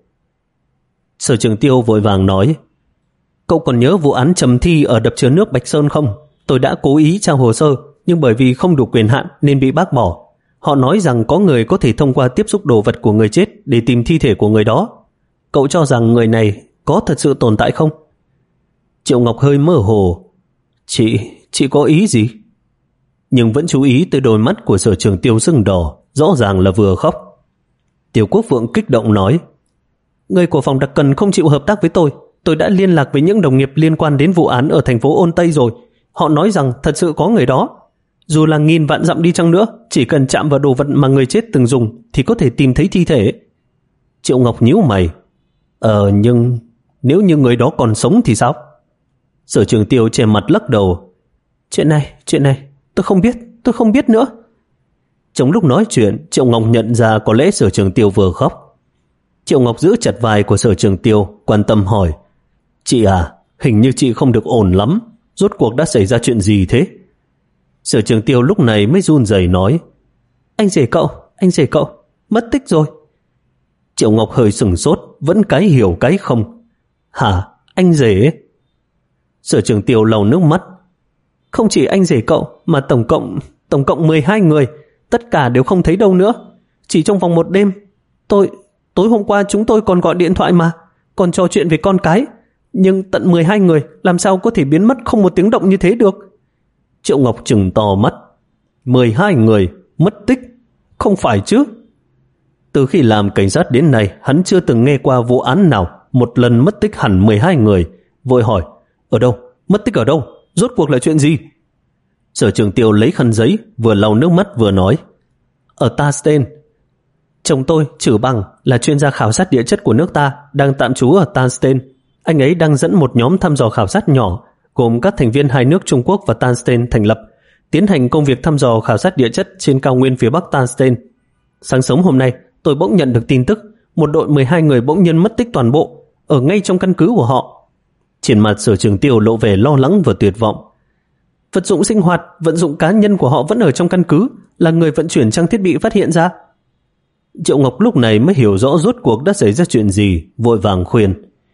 Sở Trường Tiêu vội vàng nói: Cậu còn nhớ vụ án Trầm Thi ở đập chứa nước Bạch Sơn không? Tôi đã cố ý tra hồ sơ, nhưng bởi vì không đủ quyền hạn nên bị bác bỏ. Họ nói rằng có người có thể thông qua tiếp xúc đồ vật của người chết để tìm thi thể của người đó. Cậu cho rằng người này có thật sự tồn tại không? Triệu Ngọc hơi mơ hồ. Chị, chị có ý gì? Nhưng vẫn chú ý tới đôi mắt của Sở Trường Tiêu sưng đỏ, rõ ràng là vừa khóc. Tiểu Quốc Phượng kích động nói: Người của phòng đặc cần không chịu hợp tác với tôi. Tôi đã liên lạc với những đồng nghiệp liên quan đến vụ án ở thành phố Ôn Tây rồi. Họ nói rằng thật sự có người đó. Dù là nghìn vạn dặm đi chăng nữa, chỉ cần chạm vào đồ vật mà người chết từng dùng thì có thể tìm thấy thi thể. Triệu Ngọc nhíu mày. Ờ nhưng nếu như người đó còn sống thì sao? Sở Trường Tiêu che mặt lắc đầu. Chuyện này, chuyện này, tôi không biết, tôi không biết nữa. Trong lúc nói chuyện, Triệu Ngọc nhận ra có lẽ Sở Trường Tiêu vừa khóc. Triệu Ngọc giữ chặt vai của Sở Trường Tiêu, quan tâm hỏi: Chị à, hình như chị không được ổn lắm. Rốt cuộc đã xảy ra chuyện gì thế? Sở Trường Tiêu lúc này mới run rẩy nói: Anh rể cậu, anh rể cậu, mất tích rồi. Triệu Ngọc hơi sừng sốt, vẫn cái hiểu cái không. Hả, anh rể? Sở Trường Tiêu lau nước mắt. Không chỉ anh rể cậu, mà tổng cộng, tổng cộng mười hai người, tất cả đều không thấy đâu nữa. Chỉ trong vòng một đêm. Tôi, tối hôm qua chúng tôi còn gọi điện thoại mà, còn trò chuyện về con cái. Nhưng tận mười hai người làm sao có thể biến mất không một tiếng động như thế được? Triệu Ngọc trừng to mắt. mười hai người mất tích? Không phải chứ? Từ khi làm cảnh sát đến nay, hắn chưa từng nghe qua vụ án nào một lần mất tích hẳn mười hai người. Vội hỏi: Ở đâu? Mất tích ở đâu? Rốt cuộc là chuyện gì? Sở Trường Tiêu lấy khăn giấy, vừa lau nước mắt vừa nói: Ở Tanstein. Chồng tôi, Trử Bằng, là chuyên gia khảo sát địa chất của nước ta, đang tạm trú ở Tanstein. Anh ấy đang dẫn một nhóm thăm dò khảo sát nhỏ, gồm các thành viên hai nước Trung Quốc và Tanstein thành lập, tiến hành công việc thăm dò khảo sát địa chất trên cao nguyên phía bắc Tanstein. Sáng sớm hôm nay, tôi bỗng nhận được tin tức, một đội mười hai người bỗng nhiên mất tích toàn bộ, ở ngay trong căn cứ của họ. Trên mặt Sở Trường Tiêu lộ vẻ lo lắng và tuyệt vọng. Vật dụng sinh hoạt, vận dụng cá nhân của họ vẫn ở trong căn cứ, là người vận chuyển trang thiết bị phát hiện ra. Triệu Ngọc lúc này mới hiểu rõ rốt cuộc đã xảy ra chuyện gì, vội vàng khuyên: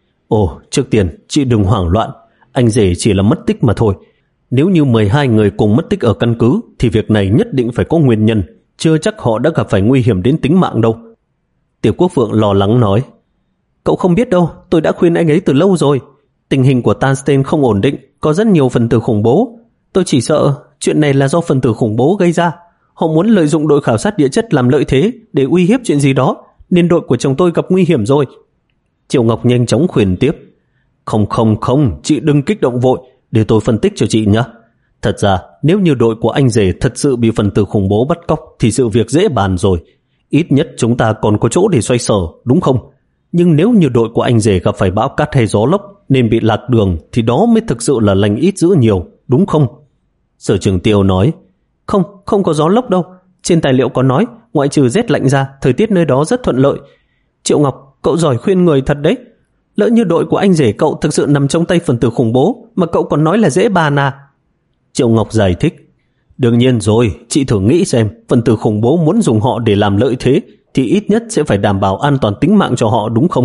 Ồ, trước tiên, chị đừng hoảng loạn, anh rể chỉ là mất tích mà thôi. Nếu như mười hai người cùng mất tích ở căn cứ, thì việc này nhất định phải có nguyên nhân, chưa chắc họ đã gặp phải nguy hiểm đến tính mạng đâu. Tiểu Quốc Phượng lo lắng nói: Cậu không biết đâu, tôi đã khuyên anh ấy từ lâu rồi. Tình hình của Tanstein không ổn định, có rất nhiều phần tử khủng bố. Tôi chỉ sợ chuyện này là do phần tử khủng bố gây ra. Họ muốn lợi dụng đội khảo sát địa chất làm lợi thế để uy hiếp chuyện gì đó, nên đội của chồng tôi gặp nguy hiểm rồi. Triệu Ngọc nhanh chóng khuyên tiếp: Không không không, chị đừng kích động vội, để tôi phân tích cho chị nhé. Thật ra, nếu như đội của anh rể thật sự bị phần tử khủng bố bắt cóc thì sự việc dễ bàn rồi. Ít nhất chúng ta còn có chỗ để xoay sở, đúng không? Nhưng nếu như đội của anh rể gặp phải bão cát hay gió lốc nên bị lạc đường thì đó mới thực sự là lành ít dữ nhiều, đúng không? Sở Trường Tiêu nói: Không, không có gió lốc đâu. Trên tài liệu có nói, ngoại trừ rét lạnh ra, thời tiết nơi đó rất thuận lợi. Triệu Ngọc, cậu giỏi khuyên người thật đấy. Lỡ như đội của anh rể cậu thực sự nằm trong tay phần tử khủng bố mà cậu còn nói là dễ bàn à? Triệu Ngọc giải thích: Đương nhiên rồi, chị thử nghĩ xem, phần tử khủng bố muốn dùng họ để làm lợi thế thì ít nhất sẽ phải đảm bảo an toàn tính mạng cho họ, đúng không?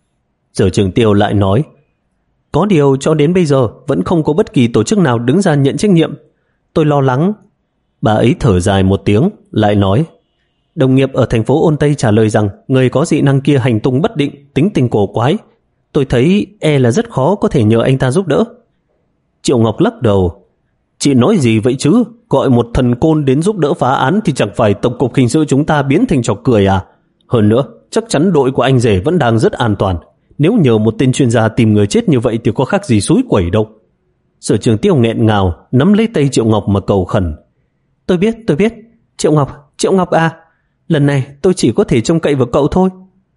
Sở Trường Tiêu lại nói: Có điều cho đến bây giờ vẫn không có bất kỳ tổ chức nào đứng ra nhận trách nhiệm. Tôi lo lắng. Bà ấy thở dài một tiếng, lại nói: Đồng nghiệp ở thành phố Ôn Tây trả lời rằng người có dị năng kia hành tung bất định, tính tình cổ quái. Tôi thấy e là rất khó có thể nhờ anh ta giúp đỡ. Triệu Ngọc lắc đầu: Chị nói gì vậy chứ? Gọi một thần côn đến giúp đỡ phá án thì chẳng phải tổng cục hình sự chúng ta biến thành trò cười à? Hơn nữa, chắc chắn đội của anh rể vẫn đang rất an toàn. Nếu nhờ một tên chuyên gia tìm người chết như vậy thì có khác gì xúi quẩy đâu. Sở Trường Tiêu nghẹn ngào nắm lấy tay Triệu Ngọc mà cầu khẩn. Tôi biết, tôi biết. Triệu Ngọc, Triệu Ngọc à, lần này tôi chỉ có thể trông cậy vào cậu thôi.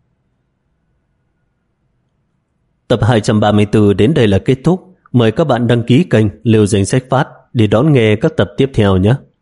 Tập hai trăm ba mươi tư đến đây là kết thúc. Mời các bạn đăng ký kênh Liêu Danh Sách Phát để đón nghe các tập tiếp theo nhé.